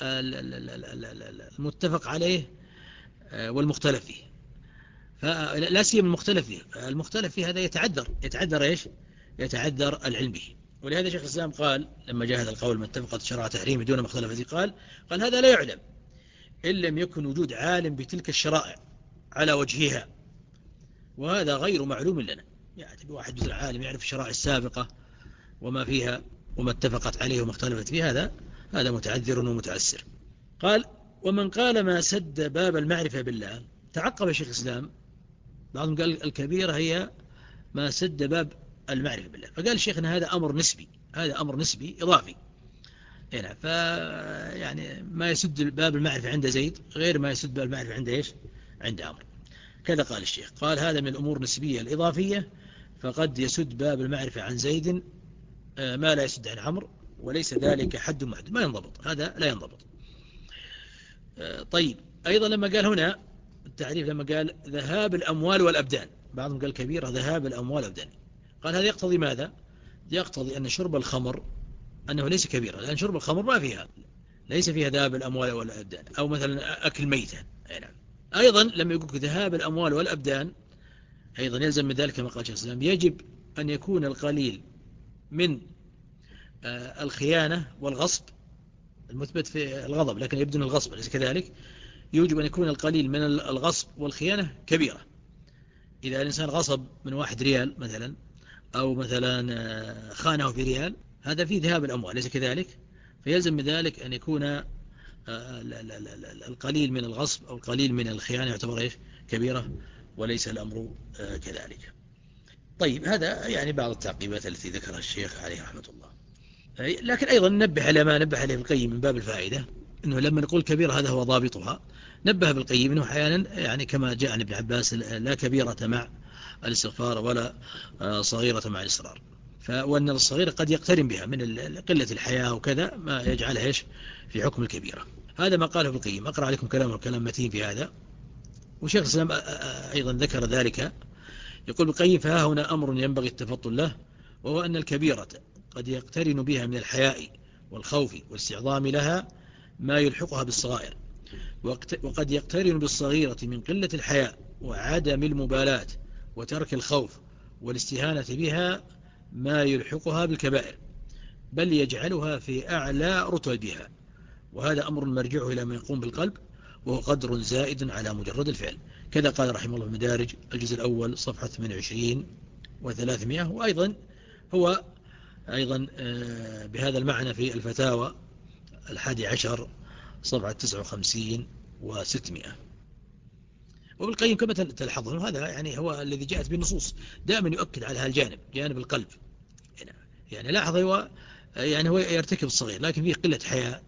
المتفق عليه والمختلف فيه. فلا سيما المختلف فيه، المختلف فيه هذا يتعذر يتعذر إيش؟ يتعذر العلم به. ولهذا شيخ الإسلام قال لما جاء هذا القول ما اتفقت شرع تحريمه دون ما اختلف فيه، قال قال هذا لا يعلم إن لم يكن وجود عالم بتلك الشرائع على وجهها، وهذا غير معلوم لنا. يعني واحد مثل عالم يعرف الشرائع السابقة وما فيها وما اتفقت عليه وما اختلفت فيه، هذا هذا متعذر ومتعسر. قال ومن قال ما سد باب المعرفة بالله، تعقب شيخ الإسلام، بعضهم قال الكبيرة هي ما سد باب المعرفة بالله، فقال الشيخ أن هذا أمر نسبي، هذا أمر نسبي إضافي. يعني ف يعني ما يسد باب المعرفة عند زيد غير ما يسد باب المعرفة عند إيش؟ عند عمرو. كذا قال الشيخ، قال هذا من الأمور النسبية الإضافية، فقد يسد باب المعرفة عن زيد ما لا يسد عن عمرو، وليس ذلك حد محدد، ما ينضبط، هذا لا ينضبط. طيب أيضا لما قال هنا التعريف، لما قال ذهاب الأموال والأبدان، بعضهم قال كبيرة ذهاب الأموال والأبدان، قال هذا يقتضي ماذا؟ يقتضي أن شرب الخمر أنه ليس كبيرة، لأن شرب الخمر ما فيها ليس فيها ذهاب الأموال والأبدان، أو مثلا أكل ميتة. أيضا لما يقول ذهاب الأموال والأبدان أيضا يلزم من ذلك كما قال شيخ الإسلام يجب أن يكون القليل من الخيانة والغصب المثبت في الغضب، لكن يبدو الغصب ليس كذلك. يوجب أن يكون القليل من الغصب والخيانة كبيرة، إذا الإنسان غصب من واحد ريال مثلا، أو مثلا خانه في ريال، هذا فيه ذهاب الأموال، ليس كذلك؟ فيلزم من ذلك أن يكون القليل من الغصب أو القليل من الخيانة يعتبر إيش؟ كبيرة، وليس الأمر كذلك. طيب، هذا يعني بعض التعقيبات التي ذكرها الشيخ عليه رحمة الله. لكن أيضا نبه على ما نبه عليه القيم من باب الفائدة، أنه لما نقول كبيرة هذا هو ضابطها. نبه بالقيم أنه أحيانا يعني كما جاء عن ابن عباس لا كبيرة مع الاستغفار ولا صغيرة مع الإصرار، وأن الصغيرة قد يقترن بها من قلة الحياة وكذا ما يجعلها إيش في حكم الكبيرة. هذا ما قاله القيم. أقرأ عليكم كلامه، كلام متين في هذا، وشيخ الإسلام أيضا ذكر ذلك. يقول القيم: فها هنا أمر ينبغي التفطن له، وهو أن الكبيرة قد يقترن بها من الحياء والخوف والاستعظام لها ما يلحقها بالصغائر، وقد يقترن بالصغيرة من قلة الحياء وعدم المبالاة وترك الخوف والاستهانة بها ما يلحقها بالكبائر، بل يجعلها في أعلى رتبها، وهذا أمر مرجعه إلى ما يقوم بالقلب، وهو قدر زائد على مجرد الفعل. كذا قال رحمه الله في مدارج الجزء الأول صفحة ثمانية وعشرين وثلاثمائة، وأيضا هو أيضا بهذا المعنى في الفتاوى الحادي عشر صفحة تسعة وخمسين وستمائة. وبالقيم كما تلحظون هذا يعني هو الذي جاءت بالنصوص، دائما يؤكد على هذا الجانب، جانب القلب. يعني لاحظ هو يعني هو يرتكب الصغير لكن فيه قلة حياء،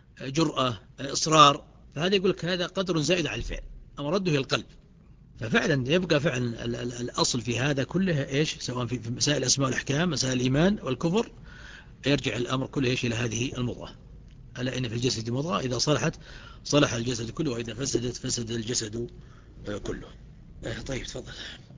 جرأة، إصرار، فهذا يقول لك هذا قدر زائد على الفعل، أما رده القلب. ففعلا يبقى فعلا الأصل في هذا كله إيش؟ سواء في مسائل الأسماء والأحكام، مسائل الإيمان والكفر، يرجع الأمر كله إيش؟ إلى هذه المضغة. ألا إن في الجسد مضغة إذا صلحت صلح الجسد كله، وإذا فسدت فسد الجسد كله. طيب، تفضل.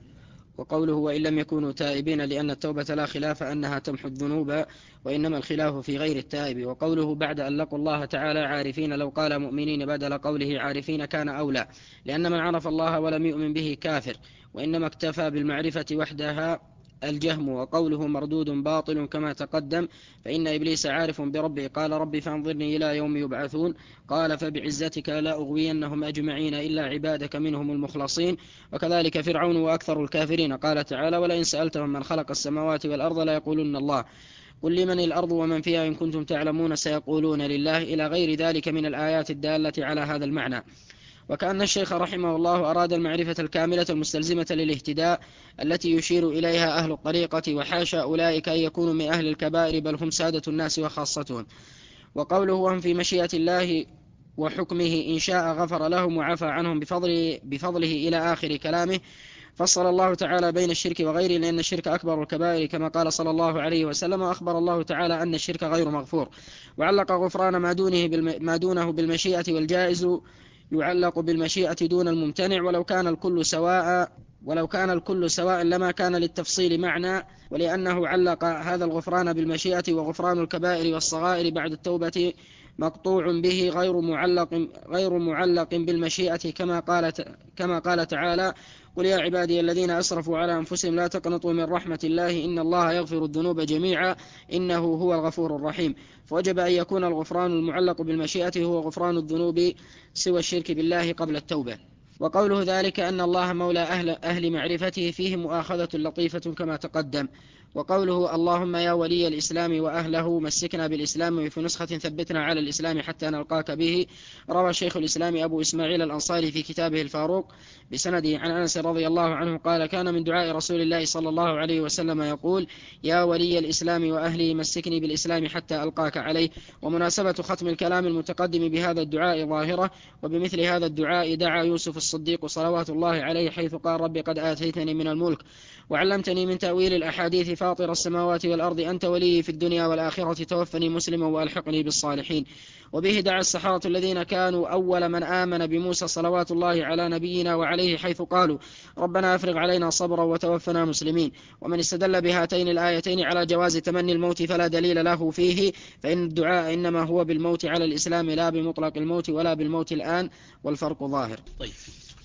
وقوله: وإن لم يكونوا تائبين، لأن التوبة لا خلاف أنها تمحو الذنوب، وإنما الخلاف في غير التائب. وقوله: بعد أن لقوا الله تعالى عارفين، لو قال مؤمنين بدل قوله عارفين كان أولى، لأن من عرف الله ولم يؤمن به كافر، وإنما اكتفى بالمعرفة وحدها الجهم. وقوله مردود باطل كما تقدم، فإن إبليس عارف بربه، قال رب فانظرني إلى يوم يبعثون، قال فبعزتك لا أغوينهم أجمعين إلا عبادك منهم المخلصين. وكذلك فرعون وأكثر الكافرين، قال تعالى: ولئن سألتهم من خلق السماوات والأرض ليقولن الله، قل لمن الأرض ومن فيها إن كنتم تعلمون، سيقولون لله، إلى غير ذلك من الآيات الدالة على هذا المعنى. وكأن الشيخ رحمه الله أراد المعرفة الكاملة المستلزمة للاهتداء التي يشير إليها أهل الطريقة، وحاشا أولئك أن يكونوا من أهل الكبائر، بل هم سادة الناس وخاصتهم. وقوله: وهم في مشيئة الله وحكمه، إن شاء غفر لهم وعفى عنهم بفضله, بفضله إلى آخر كلامه. فصل الله تعالى بين الشرك وغيره، لأن الشرك أكبر الكبائر كما قال صلى الله عليه وسلم، وأخبر الله تعالى أن الشرك غير مغفور. وعلق غفران ما دونه, بالم... ما دونه بالمشيئة، والجائز يعلق بالمشيئة دون الممتنع. ولو كان الكل سواء ولو كان الكل سواء لما كان للتفصيل معنى، ولأنه علق هذا الغفران بالمشيئة، وغفران الكبائر والصغائر بعد التوبة مقطوع به غير معلق, غير معلق بالمشيئة، كما قال, كما قال تعالى: قل يا عبادي الذين أسرفوا على أنفسهم لا تقنطوا من رحمة الله إن الله يغفر الذنوب جميعا إنه هو الغفور الرحيم. فوجب أن يكون الغفران المعلق بالمشيئة هو غفران الذنوب سوى الشرك بالله قبل التوبة. وقوله ذلك أن الله مولى أهل, أهل معرفته فيه مؤاخذة لطيفة كما تقدم. وقوله: اللهم يا ولي الإسلام وأهله مسكنا بالإسلام، وفي نسخة ثبتنا على الإسلام حتى نلقاك به. روى شيخ الإسلام أبو إسماعيل الأنصاري في كتابه الفاروق بسنده عن أنس رضي الله عنه قال: كان من دعاء رسول الله صلى الله عليه وسلم يقول: يا ولي الإسلام وأهله مسكني بالإسلام حتى ألقاك عليه. ومناسبة ختم الكلام المتقدم بهذا الدعاء ظاهرة، وبمثل هذا الدعاء دعا يوسف الصديق صلوات الله عليه، حيث قال: رب قد آتيتني من الملك وعلمتني من تأويل الأحاديث، فاطر السماوات والأرض أنت ولي في الدنيا والآخرة، توفني مسلما وألحقني بالصالحين. وبه دعا السحرة الذين كانوا أول من آمن بموسى صلوات الله على نبينا وعليه، حيث قالوا: ربنا أفرغ علينا صبرا وتوفنا مسلمين. ومن استدل بهاتين الآيتين على جواز تمني الموت فلا دليل له فيه، فإن الدعاء إنما هو بالموت على الإسلام لا بمطلق الموت ولا بالموت الآن، والفرق ظاهر. طيب،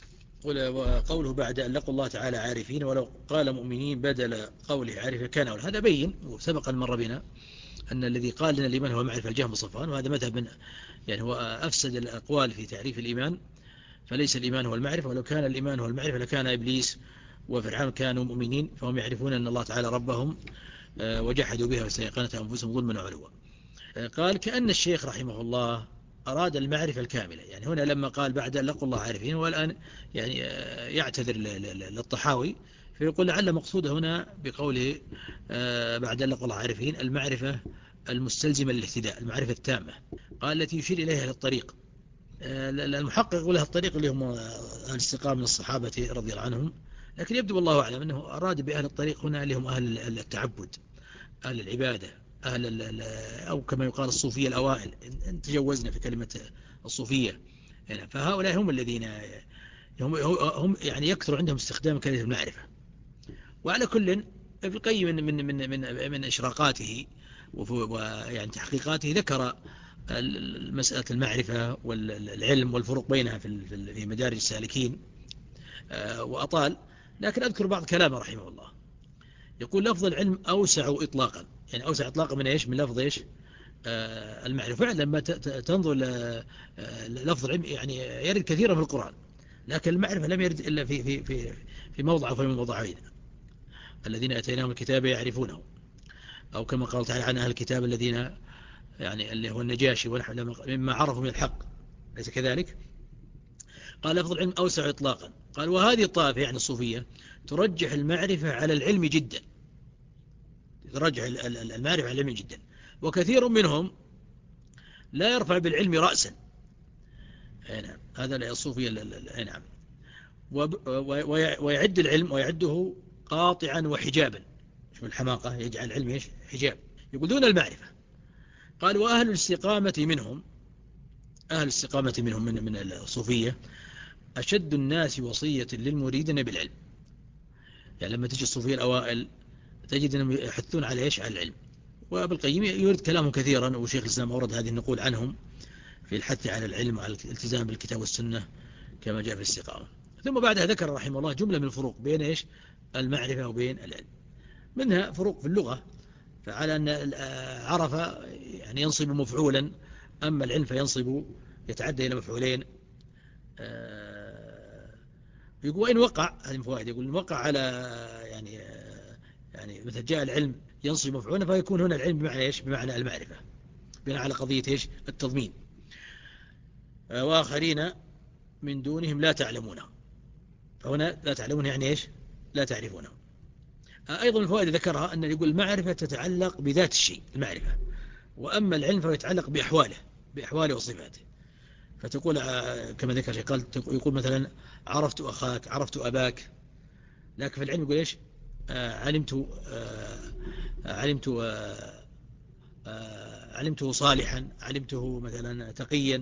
وقوله بعد أن لقوا الله تعالى عارفين، ولو قال مؤمنين بدل قوله عارفة كان أول، هذا بين وسبق المر بنا أن الذي قال لنا الإيمان هو معرفة الجهم صفان، وهذا مذهب من يعني هو أفسد الأقوال في تعريف الإيمان، فليس الإيمان هو المعرفة، ولو كان الإيمان هو المعرفة لكان إبليس وفرعون كانوا مؤمنين فهم يعرفون أن الله تعالى ربهم وجحدوا بها واستيقنتها أنفسهم ظلما وعلوا. قال كأن الشيخ رحمه الله أراد المعرفة الكاملة، يعني هنا لما قال بعد أن لقوا الله عارفين، والآن يعني يعتذر للطحاوي فيقول لعل مقصود هنا بقوله بعد أن لقوا الله عارفين المعرفة المستلزمة للاهتداء، المعرفة التامة، قال التي يشير إليها للطريق. المحقق يقول لها الطريق اللي هم الاستقامة من الصحابة رضي الله عنهم، لكن يبدو والله أعلم أنه أراد بأهل الطريق هنا اللي هم أهل التعبد، أهل العبادة، أهل أو كما يقال الصوفية الأوائل، إن تجوزنا في كلمة الصوفية يعني. فهؤلاء هم الذين هم, هم يعني يكثر عندهم استخدام كلمة المعرفة. وعلى كل ابن القيم من من من من, من إشراقاته ويعني تحقيقاته ذكر مسألة المعرفة والعلم والفروق بينها في في مدارج السالكين وأطال، لكن أذكر بعض كلامه رحمه الله. يقول لفظ العلم أوسع إطلاقا، يعني أوسع إطلاقا من إيش؟ من لفظ إيش؟ آه المعرفة. فعلا لما تنظر لفظ العلم يعني يرد كثيرا في القرآن، لكن المعرفة لم يرد إلا في في في في موضع وفي موضعين. الذين أتيناهم الكتاب يعرفونه، أو كما قال تعالى عن أهل الكتاب الذين يعني اللي هو النجاشي ونحن مما عرفوا من الحق، ليس كذلك؟ قال لفظ العلم أوسع إطلاقا. قال وهذه الطائفة يعني الصوفية ترجح المعرفة على العلم جدا، ترجح المعرفة على العلم جدا، وكثير منهم لا يرفع بالعلم رأسا. نعم هذا الصوفية. نعم ويعد العلم ويعده قاطعا وحجابا. شوف الحماقة، يجعل العلم ايش؟ حجاب. يقول دون المعرفة. قال وأهل الاستقامة منهم، أهل الاستقامة منهم من من الصوفية أشد الناس وصية للمريدين بالعلم. يعني لما تجي الصوفية الأوائل تجد أنهم يحثون على إيش؟ على العلم. وابن القيم يورد كلامهم كثيرا، وشيخ الإسلام أورد هذه النقول عنهم في الحث على العلم وعلى الالتزام بالكتاب والسنة كما جاء في الاستقامة. ثم بعدها ذكر رحمه الله جملة من الفروق بين إيش؟ المعرفة وبين العلم. منها فروق في اللغة، فعلى أن عرف يعني ينصب مفعولا، أما العلم فينصب يتعدى إلى مفعولين. يقول وإن وقع، هذه فوائد، يقول إن وقع على يعني يعني مثل جاء العلم ينصب مفعولا فيكون هنا العلم بمعنى إيش؟ بمعنى المعرفة، بناء على قضية إيش؟ التضمين. وآخرين من دونهم لا تعلمونه، فهنا لا تعلمون يعني إيش؟ لا تعرفونه. أيضا الفوائد ذكرها أن يقول المعرفة تتعلق بذات الشيء المعرفة، وأما العلم فيتعلق بأحواله، بأحواله وصفاته. فتقول كما ذكر شيء قال، يقول مثلا عرفت أخاك، عرفت أباك، لكن في العلم يقول إيش؟ آه علمت آه علمت آه آه علمته صالحا، علمته مثلا تقيا.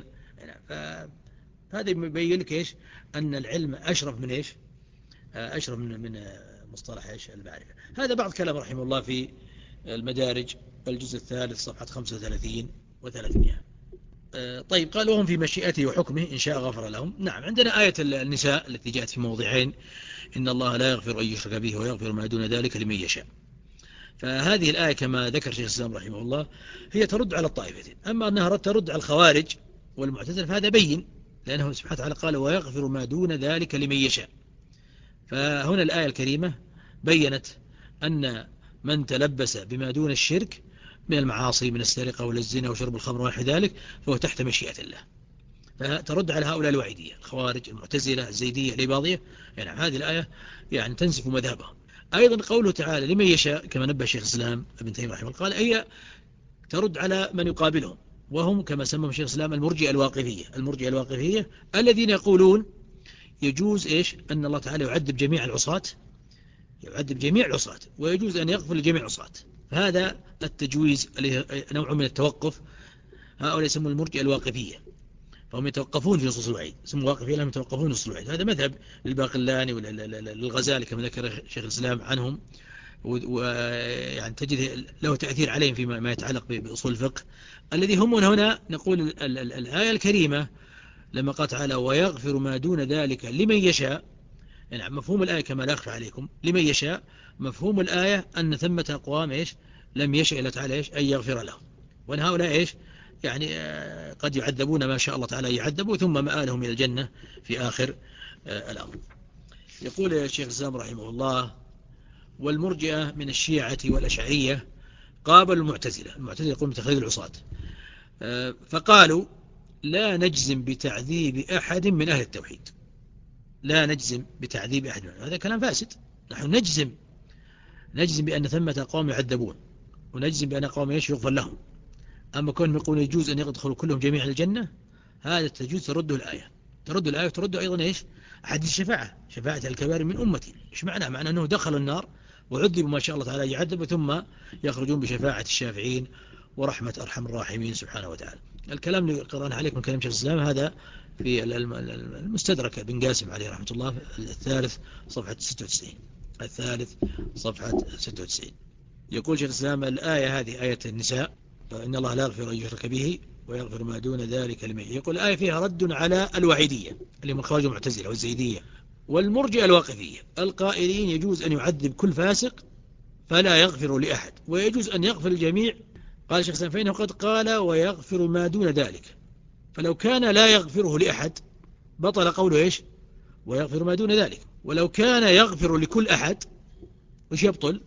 فهذا يبين لك إيش؟ أن العلم أشرف من إيش؟ آه أشرف من من مصطلح إيش؟ المعرفة. هذا بعض كلام رحمه الله في المدارج الجزء الثالث صفحة خمسة وثلاثين وثلاثمائة. طيب قال وهم في مشيئته وحكمه إن شاء غفر لهم. نعم عندنا آية النساء التي جاءت في موضعين، إن الله لا يغفر أن يشرك به ويغفر ما دون ذلك لمن يشاء. فهذه الآية كما ذكر شيخ الإسلام رحمه الله هي ترد على الطائفتين. أما أنها ترد على الخوارج والمعتزلة فهذا بين، لأنه سبحانه وتعالى قال ويغفر ما دون ذلك لمن يشاء. فهنا الآية الكريمة بيّنت أن من تلبس بما دون الشرك من المعاصي من السرقة والزنا وشرب الخمر ونحو ذلك فهو تحت مشيئة الله. فترد على هؤلاء الوعيدية الخوارج المعتزلة الزيدية الإباضية. يعني هذه الآية يعني تنسف مذهبها. أيضا قوله تعالى لمن يشاء كما نبه شيخ الإسلام ابن تيمية رحمه الله قال هي ترد على من يقابلهم، وهم كما سمهم شيخ الإسلام المرجئة الواقفية. المرجئة الواقفية الذين يقولون يجوز إيش؟ أن الله تعالى يعذب جميع العصاة، يعذب جميع العصاة، ويجوز أن يغفر لجميع العصاة. فهذا التجويز نوع من التوقف. هؤلاء يسمون المرجئة الواقفية، فهم يتوقفون في نصوص الوعيد، يسمون واقفية لهم يتوقفون في نصوص الوعيد. هذا مذهب للباقلاني وللغزالي كما ذكر شيخ الإسلام عنهم، ويعني تجد له تأثير عليهم فيما يتعلق بأصول الفقه. الذي هم هنا نقول الآية الكريمة لما قال تعالى ويغفر ما دون ذلك لمن يشاء، يعني مفهوم الآية كما لا أخفى عليكم لمن يشاء، مفهوم الآية أن ثمة أقوام إيش؟ لم يشاء الله تعالى إيش؟ أن يغفر لهم، وأن هؤلاء إيش؟ يعني قد يعذبون ما شاء الله تعالى يعذبوا ثم مآلهم إلى الجنة في آخر الأمر. يقول يا شيخ الإسلام رحمه الله: والمرجئة من الشيعة والأشعرية قابلوا المعتزلة. المعتزلة يقولون بتخليد العصاة، فقالوا: لا نجزم بتعذيب أحد من أهل التوحيد. لا نجزم بتعذيب أحد من أهل. هذا كلام فاسد. نحن نجزم نجزم بأن ثمة قوم يعذبون، ونجزم بأن قوم يغفر لهم. أما كونهم يقولون يجوز أن يدخلوا كلهم جميعا الجنة، هذا تجوز ترده الآية ترد الآية وترد أيضا إيش أحاديث الشفاعة، شفاعة الكبار من أمتي. إيش معنى؟ معنى أنه دخل النار وعذبوا ما شاء الله تعالى يعذب، ثم يخرجون بشفاعة الشافعين ورحمة أرحم الراحمين سبحانه وتعالى. الكلام اللي قرأنا عليكم كلام شيخ الإسلام هذا في المستدرك بن قاسم عليه رحمة الله الثالث صفحة ستة وتسعين الثالث صفحة ستة وتسعين. يقول شيخ الإسلام: الآية هذه آية النساء، إن الله لا يغفر أن يشرك به ويغفر ما دون ذلك لمن. يقول الآية فيها رد على الوعيدية اللي من خوارج المعتزلة والزيدية والمرجئة الواقفية القائلين يجوز أن يعذب كل فاسق فلا يغفر لأحد، ويجوز أن يغفر الجميع. قال شيخ الإسلام: فإنه قد قال ويغفر ما دون ذلك، فلو كان لا يغفره لأحد بطل قوله إيش ويغفر ما دون ذلك، ولو كان يغفر لكل أحد وش يبطل؟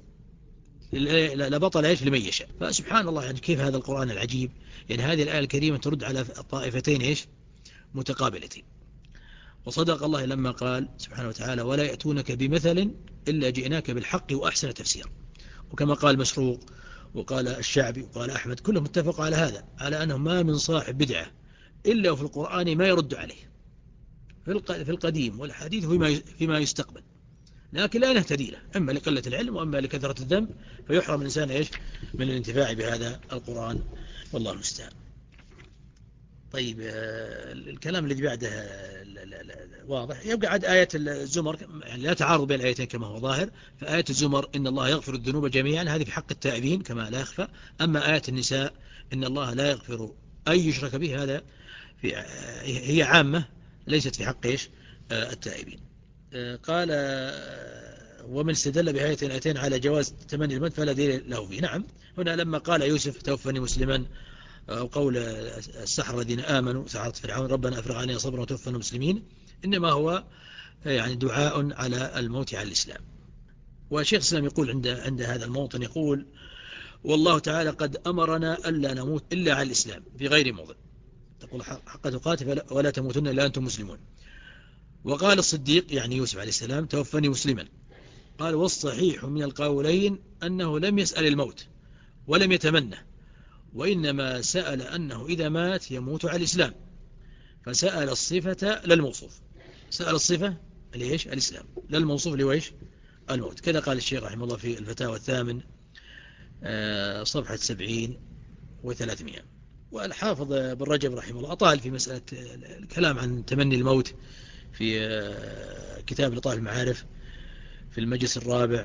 لبطل إيش لمن يشاء. فسبحان الله، يعني كيف هذا القرآن العجيب. يعني هذه الآية الكريمة ترد على الطائفتين إيش متقابلتين. وصدق الله لما قال سبحانه وتعالى: ولا يأتونك بمثل إلا جئناك بالحق وأحسن تفسير. وكما قال مسروق وقال الشعبي وقال أحمد، كلهم اتفقوا على هذا، على أنه ما من صاحب بدعة إلا وفي القرآن ما يرد عليه في القديم والحديث فيما يستقبل، لكن لا نهتدي له، إما لقلة العلم وإما لكثرة الذنب، فيحرم الإنسان إيش من الانتفاع بهذا القرآن، والله المستعان. طيب، الكلام الذي بعده واضح. يبقى عاد آية الزمر، يعني لا تعارض بين الآيتين كما هو ظاهر. فآية الزمر إن الله يغفر الذنوب جميعا، هذه في حق التائبين كما لا يخفى. أما آية النساء إن الله لا يغفر أن يشرك به، هذا في هي عامة ليست في حق إيش التائبين. قال: ومن استدل بهاية الآيتين على جواز تمني الموت فلا دليل له فيه. نعم، هنا لما قال يوسف توفني مسلما، أو قول السحرة الذين آمنوا سحرة فرعون ربنا أفرغ علينا صبرا وتوفنا مسلمين، إنما هو يعني دعاء على الموت على الإسلام. وشيخ الإسلام يقول عند عند هذا الموطن، يقول: والله تعالى قد أمرنا ألا نموت إلا على الإسلام في غير موضع، تقول حق تقاتل ولا تموتن إلا أنتم مسلمون. وقال الصديق يعني يوسف عليه السلام: توفني مسلما. قال: والصحيح من القولين أنه لم يسأل الموت ولم يتمنى، وإنما سأل أنه إذا مات يموت على الإسلام، فسأل الصفة للموصوف. سأل الصفة ليش الإسلام، للموصوف لويش الموت. كذا قال الشيخ رحمه الله في الفتاوى الثامن صفحة سبعين وثلاثمائة. والحافظ بن رجب رحمه الله أطال في مسألة الكلام عن تمني الموت في كتاب لطائف المعارف في المجلس الرابع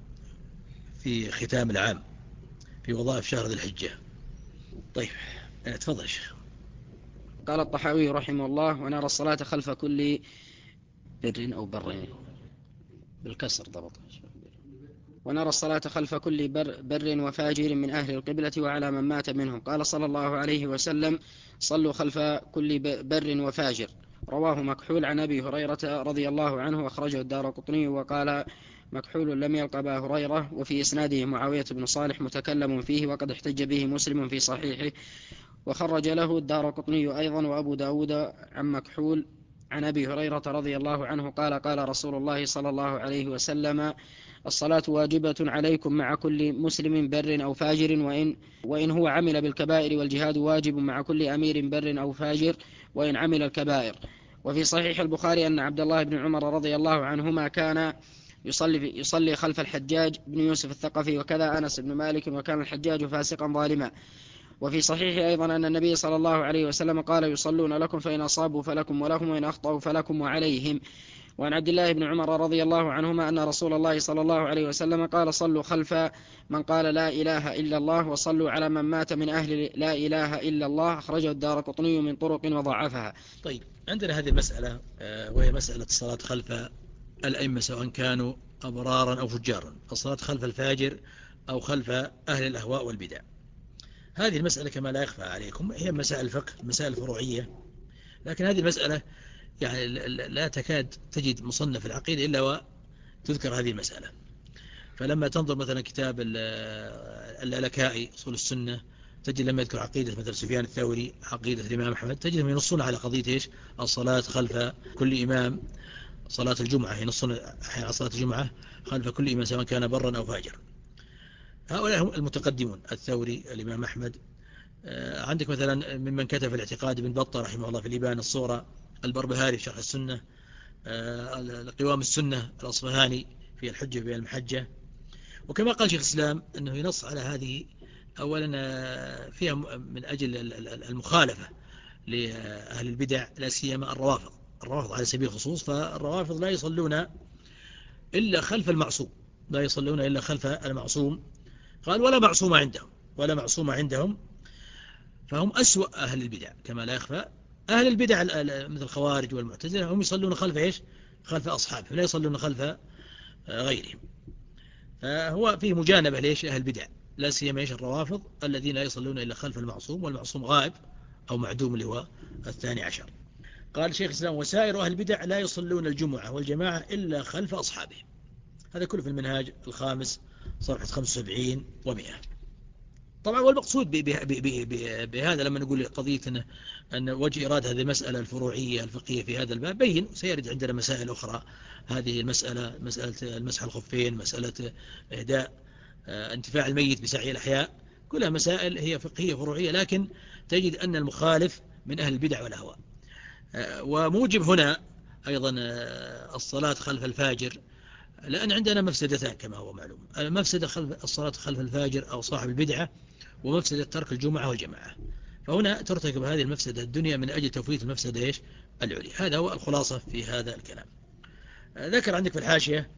في ختام العام في وظائف شهر ذي الحجة. طيب، تفضل الشيخ. قال الطحاوي رحمه الله: ونرى الصلاة خلف كل بر أو بر بالكسر ضبط ونرى الصلاة خلف كل بر, بر وفاجر من أهل القبلة وعلى من مات منهم. قال صلى الله عليه وسلم: صلوا خلف كل بر وفاجر. رواه مكحول عن أبي هريرة رضي الله عنه، أخرجه الدارقطني. وقال مكحول: لم يلق أبا هريرة. وفي إسناده معاوية بن صالح متكلم فيه، وقد احتج به مسلم في صحيحه، وخرج له الدارقطني أيضا وأبو داود عن مكحول عن أبي هريرة رضي الله عنه قال: قال رسول الله صلى الله عليه وسلم: الصلاة واجبة عليكم مع كل مسلم بر أو فاجر، وإن, وإن هو عمل بالكبائر، والجهاد واجب مع كل أمير بر أو فاجر وإن عمل الكبائر. وفي صحيح البخاري أن عبد الله بن عمر رضي الله عنهما كان يصلي, يصلي خلف الحجاج بن يوسف الثقفي، وكذا أنس بن مالك، وكان الحجاج فاسقا ظالما. وفي صحيح أيضا أن النبي صلى الله عليه وسلم قال: يصلون لكم فإن أصابوا فلكم ولهم، وإن أخطأوا فلكم وعليهم. وعن عبد الله بن عمر رضي الله عنهما أن رسول الله صلى الله عليه وسلم قال: صلوا خلف من قال لا إله إلا الله، وصلوا على من مات من أهل لا إله إلا الله. أخرجه الدارقطني من طرق وضعفها. طيب، عندنا هذه المسألة وهي مسألة الصلاة خلف الأئمة سواء كانوا أبرارا أو فجارا، الصلاة خلف الفاجر أو خلف أهل الأهواء والبدع. هذه المسألة كما لا يخفى عليكم هي مسائل الفقه، مسائل فروعية، لكن هذه المسألة يعني لا تكاد تجد مصنف العقيدة إلا وتذكر هذه المسألة. فلما تنظر مثلا كتاب اللالكائي أصول السنة تجد لما يذكر عقيدة مثل سفيان الثوري عقيدة الإمام أحمد تجدهم ينصون على قضية إيش؟ الصلاة خلف كل إمام، صلاة الجمعة ينصون أحيانا على صلاة الجمعة خلف كل إمام سواء كان برا أو فاجر. هؤلاء هم المتقدمون، الثوري، الإمام أحمد. عندك مثلا ممن كتب في الاعتقاد ابن بطة رحمه الله في الإبانة الصغرى، البربهاري في شرح السنة، قوام السنة الأصفهاني في الحجة في المحجة. وكما قال شيخ الإسلام أنه ينص على هذه أولا فيها من أجل المخالفة لأهل البدع لا سيما الروافض. الروافض على سبيل الخصوص، فالروافض لا يصلون إلا خلف المعصوم، لا يصلون إلا خلف المعصوم. قال ولا معصوم عندهم، ولا معصوم عندهم، فهم أسوأ أهل البدع كما لا يخفى. أهل البدع مثل الخوارج والمعتزلة هم يصلون خلف إيش؟ خلف أصحابهم، لا يصلون خلف غيرهم. فهو فيه مجانبة ليش أهل البدع لا سيما إيش الروافض الذين لا يصلون إلا خلف المعصوم، والمعصوم غائب أو معدوم اللي هو الثاني عشر. قال شيخ الإسلام وسائر أهل البدع لا يصلون الجمعة والجماعة إلا خلف أصحابهم. هذا كله في المنهاج الخامس صفحة خمسة وسبعين ومئة. طبعا والمقصود بهذا لما نقول قضية أن, أن وجه إرادة هذه المسألة الفروعية الفقهية في هذا الباب بين، سيرد عندنا مسائل أخرى. هذه المسألة مسألة المسح الخفين، مسألة إهداء انتفاع الميت بسعي الأحياء، كلها مسائل هي فقهية فروعية، لكن تجد أن المخالف من أهل البدع والأهواء. وموجب هنا أيضا الصلاة خلف الفاجر، لأن عندنا مفسدتان كما هو معلوم، المفسدة خلف الصلاة خلف الفاجر أو صاحب البدعة، ومفسدة ترك الجمعة والجماعة. فهنا ترتكب هذه المفسدة الدنيا من أجل تفويت المفسدة إيش؟ العليا. هذا هو الخلاصة في هذا الكلام. ذكر عندك في الحاشية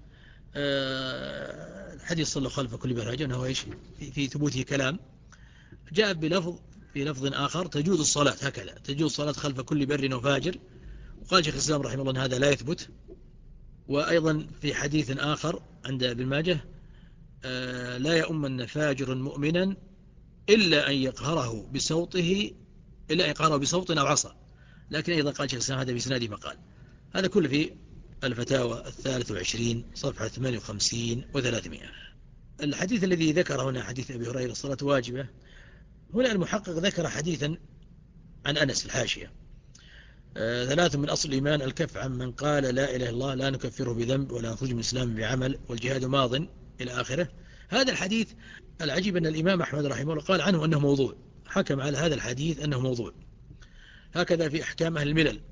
الحديث صلى خلف كل براجع أنه إيش؟ في, في ثبوته كلام جاء بلفظ في لفظ آخر تجوز الصلاة هكذا، تجوز الصلاة خلف كل بر وفاجر. وقال شيخ الإسلام رحمه الله هذا لا يثبت. وأيضا في حديث آخر عند ابن ماجه لا يؤمن فاجر مؤمنا إلا أن يقهره بصوته، إلا أن يقهره بصوت أو عصا. لكن أيضا قال شيخ الإسلام هذا بإسناده مقال. هذا كله في الفتاوى الثالث والعشرين صفحة ثمانية وخمسين وثلاثمائة. الحديث الذي ذكر هنا حديث أبي هريرة الصلاة واجبة، هنا المحقق ذكر حديثا عن أنس في الحاشية آه ثلاث من أصل الإيمان الكف عن من قال لا إله إلا الله لا نكفره بذنب ولا نخرج من الإسلام بعمل والجهاد ماض إلى آخره. هذا الحديث العجيب أن الإمام أحمد رحمه الله قال عنه أنه موضوع، حكم على هذا الحديث أنه موضوع. هكذا في أحكام أهل الملل،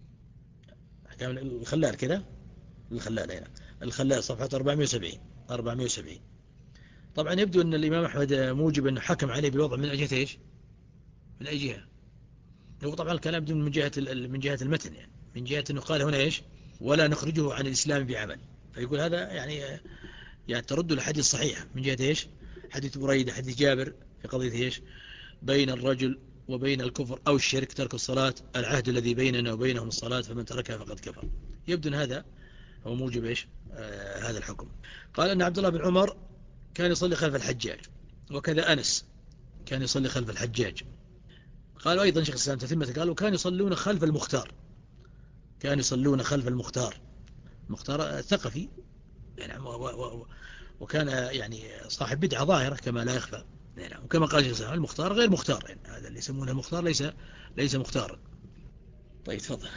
أحكام الخلال كذا، الخلال هنا الخلال صفحة أربعمائة وسبعين. طبعا يبدو أن الإمام أحمد موجب أنه حكم عليه بالوضع من أجهة إيش؟ من أي جهة؟ هو طبعا الكلام بدون من جهة من جهة المتن، يعني من جهة أنه قال هنا إيش؟ ولا نخرجه عن الإسلام بعمل. فيقول هذا يعني يعني ترد الحديث صحيح من جهة إيش؟ حديث بريدة حديث جابر في قضية إيش؟ بين الرجل وبين الكفر أو الشرك ترك الصلاة، العهد الذي بيننا وبينهم الصلاة فمن تركها فقد كفر. يبدو أن هذا هو موجب إيش؟ آه هذا الحكم. قال أن عبد الله بن عمر كان يصلي خلف الحجاج، وكذا أنس كان يصلي خلف الحجاج. قالوا أيضا شيخ الإسلام تتمة قالوا كانوا يصلون خلف المختار، كانوا يصلون خلف المختار، المختار الثقفي يعني، وكان يعني صاحب بدعة ظاهرة كما لا يخفى يعني. وكما قال شيخ الإسلام المختار غير مختار، يعني هذا اللي يسمونه المختار ليس ليس مختارا. طيب تفضل.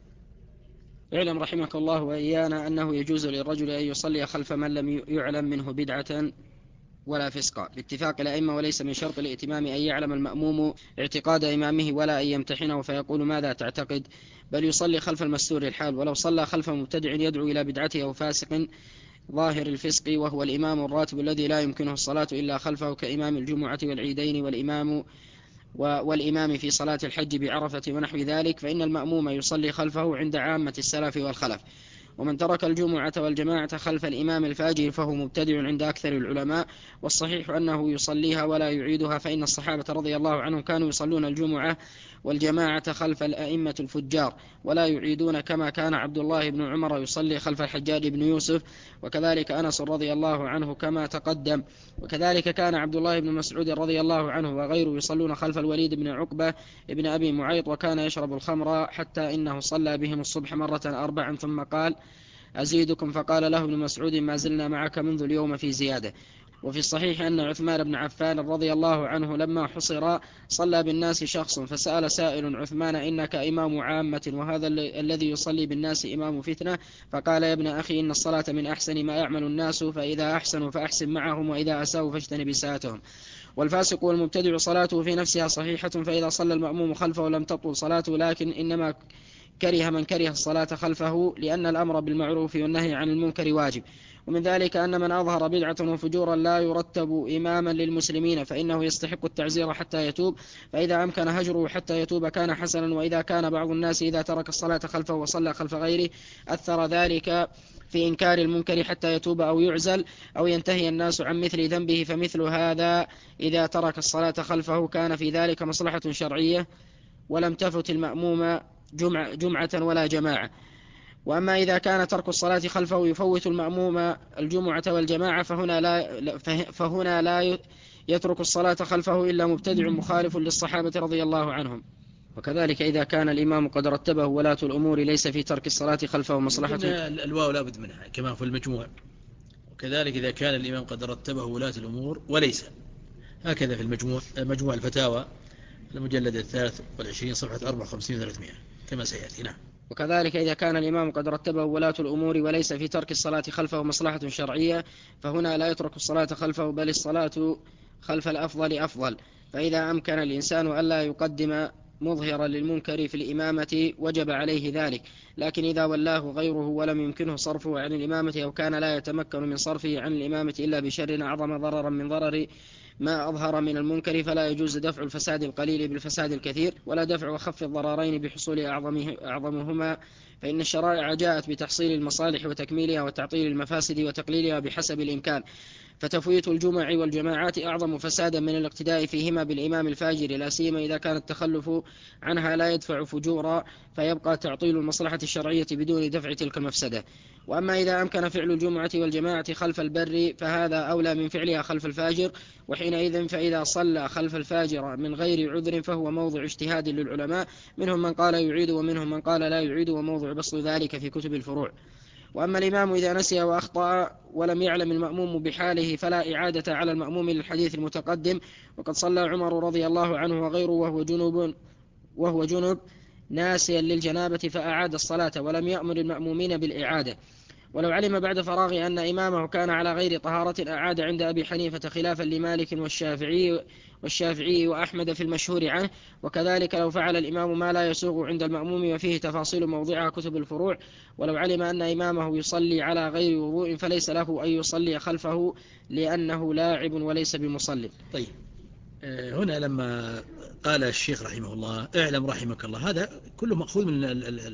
اعلم رحمك الله وإيانا أنه يجوز للرجل أن يصلي خلف من لم يعلم منه بدعة ولا فسقا باتفاق الأئمة، وليس من شرط الائتمام أن يعلم المأموم اعتقاد إمامه ولا أن يمتحنه فيقول ماذا تعتقد، بل يصلي خلف المستور الحال. ولو صلى خلف مبتدع يدعو إلى بدعته أو فاسق ظاهر الفسق وهو الإمام الراتب الذي لا يمكنه الصلاة إلا خلفه كإمام الجمعة والعيدين والإمام والإمام في صلاة الحج بعرفة ونحو ذلك، فإن المأموم يصلي خلفه عند عامة السلف والخلف. ومن ترك الجمعة والجماعة خلف الإمام الفاجر فهو مبتدع عند أكثر العلماء، والصحيح أنه يصليها ولا يعيدها، فإن الصحابة رضي الله عنهم كانوا يصلون الجمعة والجماعة خلف الأئمة الفجار ولا يعيدون، كما كان عبد الله بن عمر يصلي خلف الحجاج بن يوسف، وكذلك أنس رضي الله عنه كما تقدم، وكذلك كان عبد الله بن مسعود رضي الله عنه وغيره يصلون خلف الوليد بن عقبة ابن أبي معيط، وكان يشرب الخمر حتى إنه صلى بهم الصبح مرة أربعا ثم قال: أزيدكم؟ فقال له ابن مسعود: ما زلنا معك منذ اليوم في زيادة. وفي الصحيح أن عثمان بن عفان رضي الله عنه لما حصر صلى بالناس شخص، فسأل سائل عثمان: إنك إمام عامة وهذا الذي يصلي بالناس إمام فتنة؟ فقال: يا ابن أخي، إن الصلاة من أحسن ما يعمل الناس، فإذا أحسنوا فأحسن معهم، وإذا أساءوا فاجتنب إساءتهم. والفاسق والمبتدع صلاته في نفسها صحيحة، فإذا صلى المأموم خلفه لم تبطل صلاته، لكن إنما كره من كره الصلاة خلفه، لأن الأمر بالمعروف والنهي عن المنكر واجب. ومن ذلك أن من أظهر بدعة وفجورا لا يرتب إماما للمسلمين، فإنه يستحق التعزير حتى يتوب، فإذا أمكن هجره حتى يتوب كان حسنا. وإذا كان بعض الناس إذا ترك الصلاة خلفه وصلى خلف غيره أثر ذلك في إنكار المنكر حتى يتوب أو يعزل أو ينتهي الناس عن مثل ذنبه، فمثل هذا إذا ترك الصلاة خلفه كان في ذلك مصلحة شرعية ولم تفت المأموم جمعة, جمعة ولا جماعة. وأما إذا كان ترك الصلاة خلفه يفوت المأموم الجمعة والجماعة، فهنا لا, فهنا لا يترك الصلاة خلفه إلا مبتدع مخالف للصحابة رضي الله عنهم. وكذلك إذا كان الإمام قد رتبه ولاة الأمور ليس في ترك الصلاة خلفه مصلحة. الواو لا بد منها كما في المجموع. وكذلك إذا كان الإمام قد رتبه ولاة الأمور وليس، هكذا في المجموع مجموع الفتاوى المجلد الثالث والعشرين صفحة أربعة وخمسين وثلاثمائة كما سيأتي. نعم. وكذلك إذا كان الإمام قد رتبه ولاة الأمور وليس في ترك الصلاة خلفه مصلحة شرعية، فهنا لا يترك الصلاة خلفه، بل الصلاة خلف الأفضل أفضل. فإذا أمكن الإنسان ألا يقدم مظهرا للمنكر في الإمامة وجب عليه ذلك، لكن إذا ولاه غيره ولم يمكنه صرفه عن الإمامة أو كان لا يتمكن من صرفه عن الإمامة إلا بشر أعظم ضررا من ضرر ما أظهر من المنكر، فلا يجوز دفع الفساد القليل بالفساد الكثير، ولا دفع أخف الضررين بحصول أعظمهما، فإن الشرائع جاءت بتحصيل المصالح وتكميلها وتعطيل المفاسد وتقليلها بحسب الإمكان، فتفويت الجمع والجماعات أعظم فسادا من الاقتداء فيهما بالإمام الفاجر، لا سيما إذا كان التخلف عنها لا يدفع فجورا، فيبقى تعطيل المصلحة الشرعية بدون دفع تلك المفسدة. وأما إذا أمكن فعل الجمعة والجماعة خلف البر فهذا أولى من فعلها خلف الفاجر، وحينئذ فإذا صلى خلف الفاجر من غير عذر فهو موضع اجتهاد للعلماء، منهم من قال يعيد ومنهم من قال لا يعيد، وموضع بسط ذلك في كتب الفروع. وأما الإمام إذا نسي وأخطأ ولم يعلم المأموم بحاله فلا إعادة على المأموم للحديث المتقدم، وقد صلى عمر رضي الله عنه وغيره وهو جنوب وهو جنوب ناسيا للجنابة فأعاد الصلاة ولم يأمر المأمومين بالإعادة، ولو علم بعد فراغ أن إمامه كان على غير طهارة أعاد عند أبي حنيفة خلافا لمالك والشافعي والشافعي وأحمد في المشهور عنه. وكذلك لو فعل الإمام ما لا يسوغ عند المأموم وفيه تفاصيل موضعها كتب الفروع، ولو علم أن إمامه يصلي على غير وضوء فليس له أن يصلي خلفه لأنه لاعب وليس بمصلي. طيب، هنا لما قال الشيخ رحمه الله اعلم رحمك الله، هذا كله مأخوذ من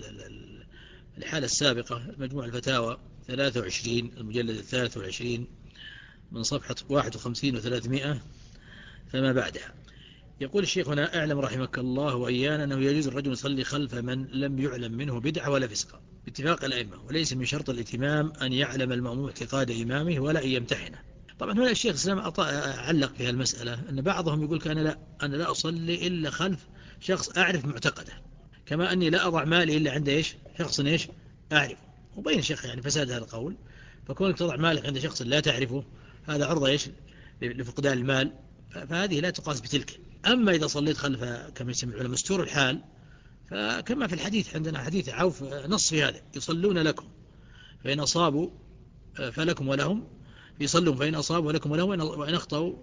الحالة السابقة، مجموع الفتاوى ثلاثة وعشرين المجلد الثالث والعشرين من صفحة واحد وخمسين وثلاثمائة فما بعدها. يقول الشيخ هنا اعلم رحمك الله وإيانا أنه يجوز الرجل يصلي خلف من لم يعلم منه بدعة ولا فسقة باتفاق الأئمة، وليس من شرط الاتمام أن يعلم المأموم اعتقاد إمامه ولا أن يمتحنه. طبعا هنا الشيخ الإسلام علق في المسألة أن بعضهم يقول كان لا أنا لا أصلي إلا خلف شخص أعرف معتقده، كما أني لا أضع مالي إلا عند إيش شخص إيش أعرفه. وبين الشيخ يعني فساد هذا القول، فكونك تضع مالك عند شخص لا تعرفه هذا عرضة إيش لفقدان المال، فهذه لا تقاس بتلك. أما إذا صليت خلف كما يسمى العلماء مستور الحال، فكما في الحديث عندنا حديث عوف نص في هذا: يصلون لكم فإن أصابوا فلكم ولهم، يصلون فإن أصابوا ولكم ولهم، وإن أخطأوا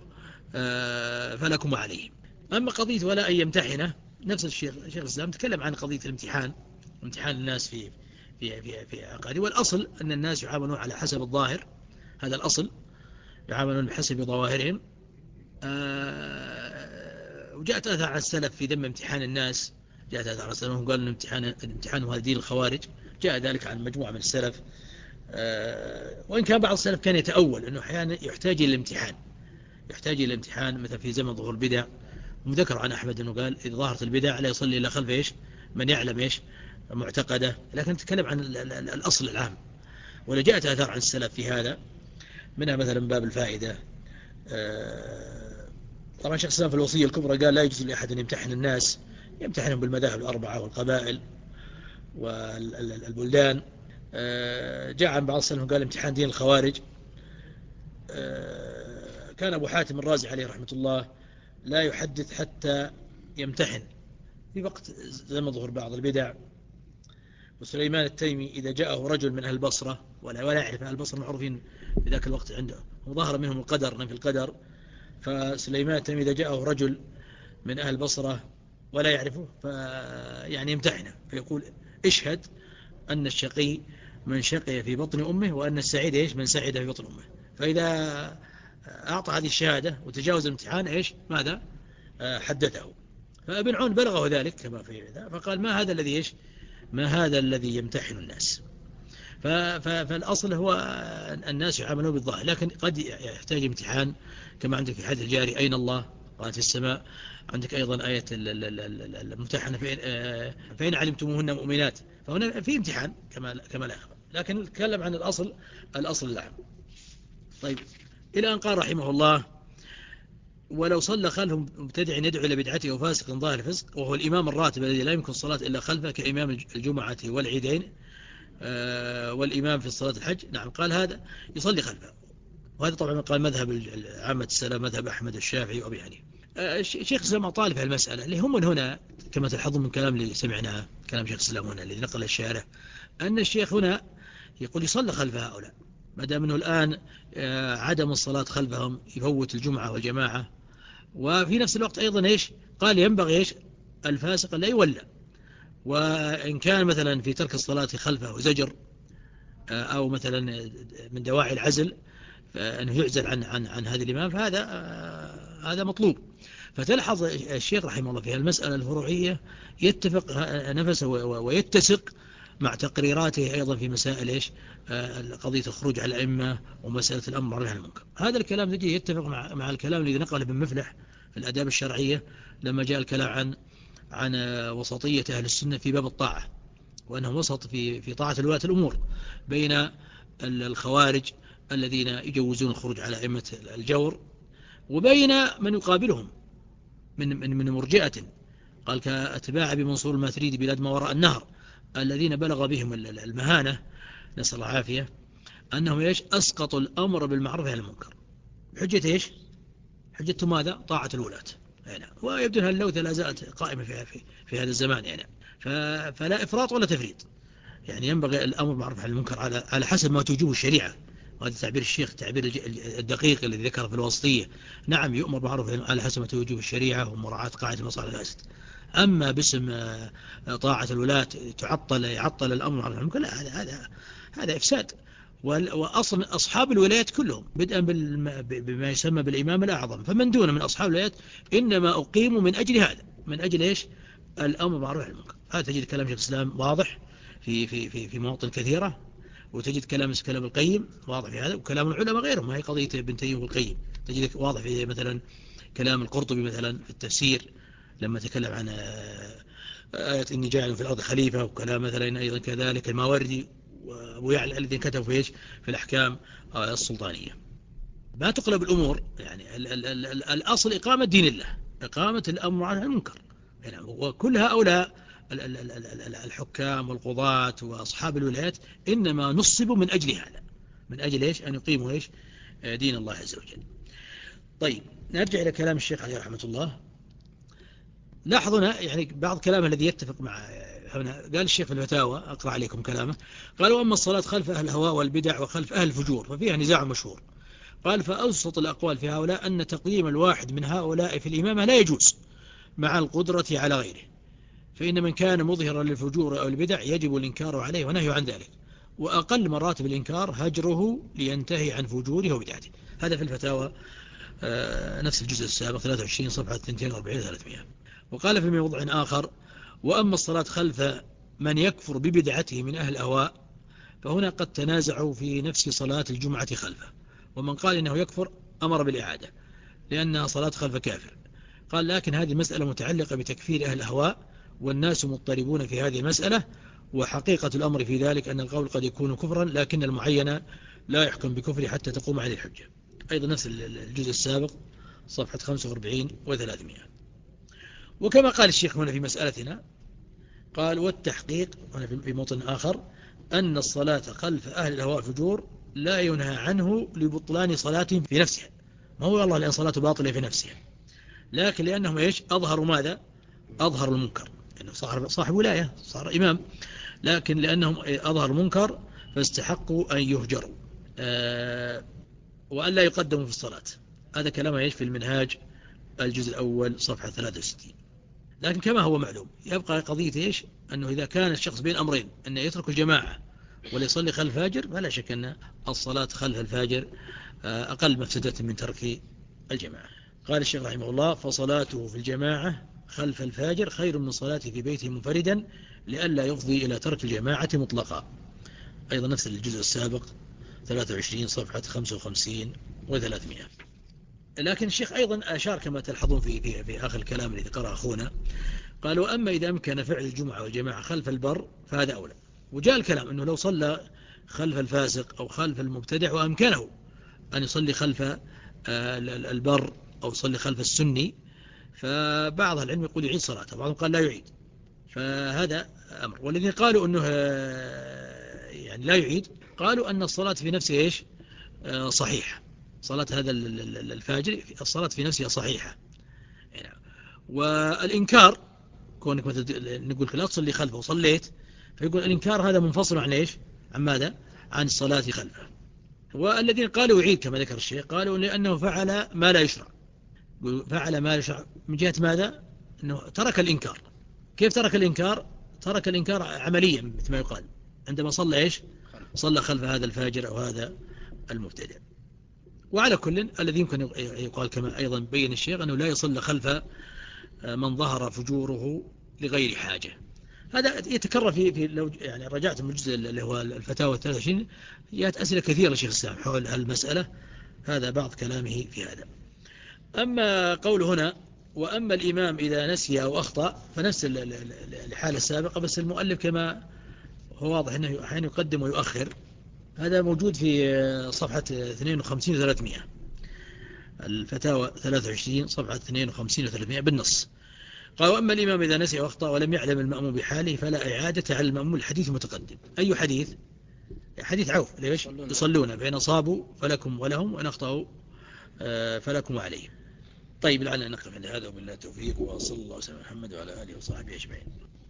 فلكم وعليهم. أما قضية ولا أن يمتحنه، نفس الشيخ الشيخ الإسلام تكلم عن قضية الامتحان، امتحان الناس في في في في عقائد، والأصل أن الناس يعاملون على حسب الظاهر، هذا الأصل يعاملون بحسب ظواهرهم. وجاءت آثار عن السلف في ذم امتحان الناس، جاءت آثار عن السلف قال أن امتحان الامتحان هو دين الخوارج، جاء ذلك عن مجموعة من السلف، وإن كان بعض السلف كان يتأول أنه أحيانا يحتاج إلى الامتحان، يحتاج إلى الامتحان مثلا في زمن ظهور البدع. وذكر عن أحمد أنه قال إذا ظهرت البدع لا يصلي إلا خلف إيش من يعلم إيش معتقده. لكن نتكلم عن الأصل العام، ولا جاءت آثار عن السلف في هذا، منها مثلا باب الفائدة. طبعا شيخ الإسلام في الوصية الكبرى قال لا يجوز لأحد أن يمتحن الناس، يمتحنهم بالمذاهب الأربعة والقبائل والبلدان. جاء عن بعض السلف قال امتحان دين الخوارج. كان أبو حاتم الرازي عليه رحمة الله لا يحدث حتى يمتحن في وقت زمن ظهور بعض البدع. وسليمان التيمي إذا جاءه رجل من أهل البصرة ولا ولا يعرف أهل البصرة معروفين في ذاك الوقت عنده، وظهر منهم القدر في القدر، فسليمان التيمي إذا جاءه رجل من أهل البصرة ولا يعرفه فيعني يمتحنه فيقول اشهد أن الشقي من شقي في بطن أمه وأن السعيد إيش من سعيد في بطن أمه. فإذا أعطى هذه الشهادة وتجاوز الامتحان إيش ماذا حدثه. فابن عون بلغه ذلك كما في ذا، فقال ما هذا الذي إيش ما هذا الذي يمتحن الناس. فالأصل هو الناس يعاملون بالظاهر، لكن قد يحتاج امتحان، كما عندك في حديث الجاري أين الله قالت في السماء. عندك أيضا آية الممتحنة فإن علمتموهن مؤمنات، فهنا في امتحان كما كما لا يخفى، لكن نتكلم عن الأصل الأصل العام. طيب، إلى أن قال رحمه الله ولو صلى خلفه مبتدع يدعو إلى بدعته وفاسق ظاهر فسق وهو الإمام الراتب الذي لا يمكن الصلاة إلا خلفه كإمام الجمعة والعيدين والإمام في الصلاة الحج، نعم قال هذا يصلي خلفه. وهذا طبعا قال مذهب عامة السلام، مذهب أحمد الشافعي وأبي حنيفة. الشيخ الإسلام طالب في المسألة اللي هم من هنا كما تلحظون من كلام اللي سمعناه كلام شيخ الإسلام هنا الذي نقل الشارع أن الشيخ هنا يقول يصلي خلف هؤلاء ما دام أنه الآن عدم الصلاة خلفهم يفوت الجمعة والجماعة. وفي نفس الوقت أيضا إيش قال ينبغي إيش الفاسق لا يولى، وإن كان مثلا في ترك الصلاة خلفه زجر أو مثلا من دواعي العزل أنه يعزل عن عن عن هذا الإمام، فهذا هذا مطلوب. فتلحظ الشيخ رحمه الله في المسألة الفروعية يتفق نفسه ويتسق مع تقريراته أيضا في مسائل إيش قضية الخروج على الأئمة ومسألة الأمر بالمعروف والنهي عن المنكر. هذا الكلام يجي يتفق مع مع الكلام الذي نقله ابن مفلح في الآداب الشرعية لما جاء الكلام عن عن وسطية أهل السنة في باب الطاعة، وأنه وسط في في طاعة ولاة الأمور بين الخوارج الذين يجوزون الخروج على أئمة الجور وبين من يقابلهم من من من مرجئة، قال كأتباع بمنصور الماتريدي بلاد ما وراء النهر الذين بلغ بهم المهانة نسأل الله العافية أنهم إيش أسقطوا الأمر بالمعروف والنهي عن المنكر حجة إيش حجة ماذا طاعة الولاة يعني. ويبدو أن اللوثة لا زالت قائمة في في, في هذا الزمان يعني. فلا إفراط ولا تفريط، يعني ينبغي الأمر بالمعروف والنهي عن المنكر على على حسب ما توجبه الشريعة. وهذا تعبير الشيخ تعبير الدقيق الذي ذكره في الوسطية. نعم يؤمر بالمعروف على حسب ما توجبه الشريعة ومراعاة قاعدة المصالح الفاسد. أما باسم طاعة الولاة تعطل يعطل الأمر بالمعروف والنهي عن المنكر، لا، هذا هذا هذا إفساد. وأصل أصحاب الولايات كلهم بدءا بما يسمى بالإمام الأعظم فمن دون من أصحاب الولايات إنما أقيموا من أجل هذا، من أجل إيش الأمر بالمعروف والنهي عن المنكر. هذا تجد كلام شيخ الإسلام واضح في في في في مواطن كثيرة، وتجد كلام كلام القيم واضح في هذا، وكلام العلماء غيرهم. هي قضية ابن تيمية والقيم تجد واضح في مثلا كلام القرطبي مثلا في التفسير لما تكلم عن آية إني جاعل في الأرض خليفة، وكلام مثلا أيضا كذلك الماوردي وأبو يعلى الذين كتبوا في إيش في الأحكام السلطانية. ما تقلب الأمور يعني ال ال ال ال الأصل إقامة دين الله، إقامة الأمر عن المنكر يعني. وكل هؤلاء الحكام والقضاة وأصحاب الولايات إنما نصبوا من أجل هذا، من أجل إيش أن يقيموا إيش دين الله عز وجل. طيب نرجع إلى كلام الشيخ عليه رحمة الله. لاحظنا يعني بعض كلامه الذي يتفق مع هنا. قال الشيخ في الفتاوى أقرأ عليكم كلامه، قال وأما الصلاة خلف أهل الهواء والبدع وخلف أهل الفجور ففيها نزاع مشهور. قال فأوسط الأقوال في هؤلاء أن تقديم الواحد من هؤلاء في الإمامة لا يجوز مع القدرة على غيره، فإن من كان مظهرا للفجور أو البدع يجب الإنكار عليه ونهي عن ذلك، وأقل مراتب الإنكار هجره لينتهي عن فجوره وبدعته. هذا في الفتاوى نفس الجزء السابق ثلاثة وعشرين صفحة اثنين وأربعين ثلاثمائة. وقال في موضع آخر وأما الصلاة خلف من يكفر ببدعته من أهل الأهواء فهنا قد تنازعوا في نفس صلاة الجمعة خلفه، ومن قال إنه يكفر أمر بالإعادة لأنها صلاة خلف كافر. قال لكن هذه المسألة متعلقة بتكفير أهل الأهواء والناس مضطربون في هذه المسألة، وحقيقة الأمر في ذلك أن القول قد يكون كفرا لكن المعين لا يحكم بكفره حتى تقوم عليه الحجة. أيضا نفس الجزء السابق صفحة خمسة وأربعين وثلاثمائة. وكما قال الشيخ هنا في مسألتنا قال والتحقيق هنا في موطن آخر أن الصلاة خلف أهل الهواء فجور لا ينهى عنه لبطلان صلاتهم في نفسها، ما هو الله لأن صلاته باطلة في نفسها، لكن لأنهم إيش أظهروا ماذا؟ أظهروا المنكر، إنه صار صاحب ولاية صار إمام، لكن لأنهم أظهروا المنكر فاستحقوا أن يهجروا أه وأن لا يقدموا في الصلاة. هذا كلام إيش في المنهاج الجزء الأول صفحة ثلاثة وستين. لكن كما هو معلوم يبقى قضية إيش أنه إذا كان الشخص بين أمرين أنه يترك الجماعة ولا يصلي خلف الفاجر فلا شك أن الصلاة خلف الفاجر أقل مفسدة من ترك الجماعة. قال الشيخ رحمه الله فصلاته في الجماعة خلف الفاجر خير من صلاته في بيته منفردا لئلا يفضي إلى ترك الجماعة مطلقا. أيضا نفس الجزء السابق ثلاثة وعشرين صفحة خمسة وخمسين وثلاثمائة. لكن الشيخ أيضا أشار كما تلحظون في, في, في آخر الكلام الذي قرأ أخونا قال وأما إذا أمكن فعل الجمعة والجماعة خلف البر فهذا أولى. وجاء الكلام أنه لو صلى خلف الفاسق أو خلف المبتدع وأمكنه أن يصلي خلف البر أو يصلي خلف السني فبعض العلم يقول يعيد صلاته، بعضهم قال لا يعيد، فهذا أمر. والذين قالوا أنه يعني لا يعيد قالوا أن الصلاة في نفسها إيش صحيحة، صلاة هذا الفاجر الصلاة في نفسها صحيحة. والإنكار كونك مثلا نقول لا تصلي خلفه وصليت فيقول الإنكار هذا منفصل عن إيش عن ماذا عن الصلاة خلفه. والذين قالوا يعيد كما ذكر الشيخ قالوا لأنه فعل ما لا يشرع، فعل ما لا يشرع من جهة ماذا أنه ترك الإنكار. كيف ترك الإنكار؟ ترك الإنكار عمليا مثل ما يقال عندما صلى إيش صلى خلف هذا الفاجر أو هذا المبتدع. وعلى كل الذي يمكن يقال كما أيضا بين الشيخ أنه لا يصلى خلف من ظهر فجوره لغير حاجة. هذا يتكرر في, في لو يعني رجعت من الجزء اللي هو الفتاوى الثلاثة وعشرين جاءت أسئلة كثيرة لشيخ الإسلام حول المسألة، هذا بعض كلامه في هذا. أما قول هنا وأما الإمام إذا نسي أو أخطأ فنفس الحالة السابقة، بس المؤلف كما هو واضح أنه أحيانا يقدم ويؤخر، هذا موجود في صفحة اثنين وخمسين وثلاثمائة الفتاوى ثلاثة وعشرين صفحة اثنين وخمسين وثلاثمائة بالنص. قال وأما الإمام إذا نسي واخطأ ولم يعلم المأموم بحاله فلا إعادة على المأموم. الحديث المتقدم أي حديث؟ حديث عوف ليش يصلون فإن صابوا فلكم ولهم وإن أخطأوا فلكم وعليهم. طيب لعلنا نقف عند هذا وبالله التوفيق وصلى الله وسلم على محمد وعلى آله وصحبه أجمعين.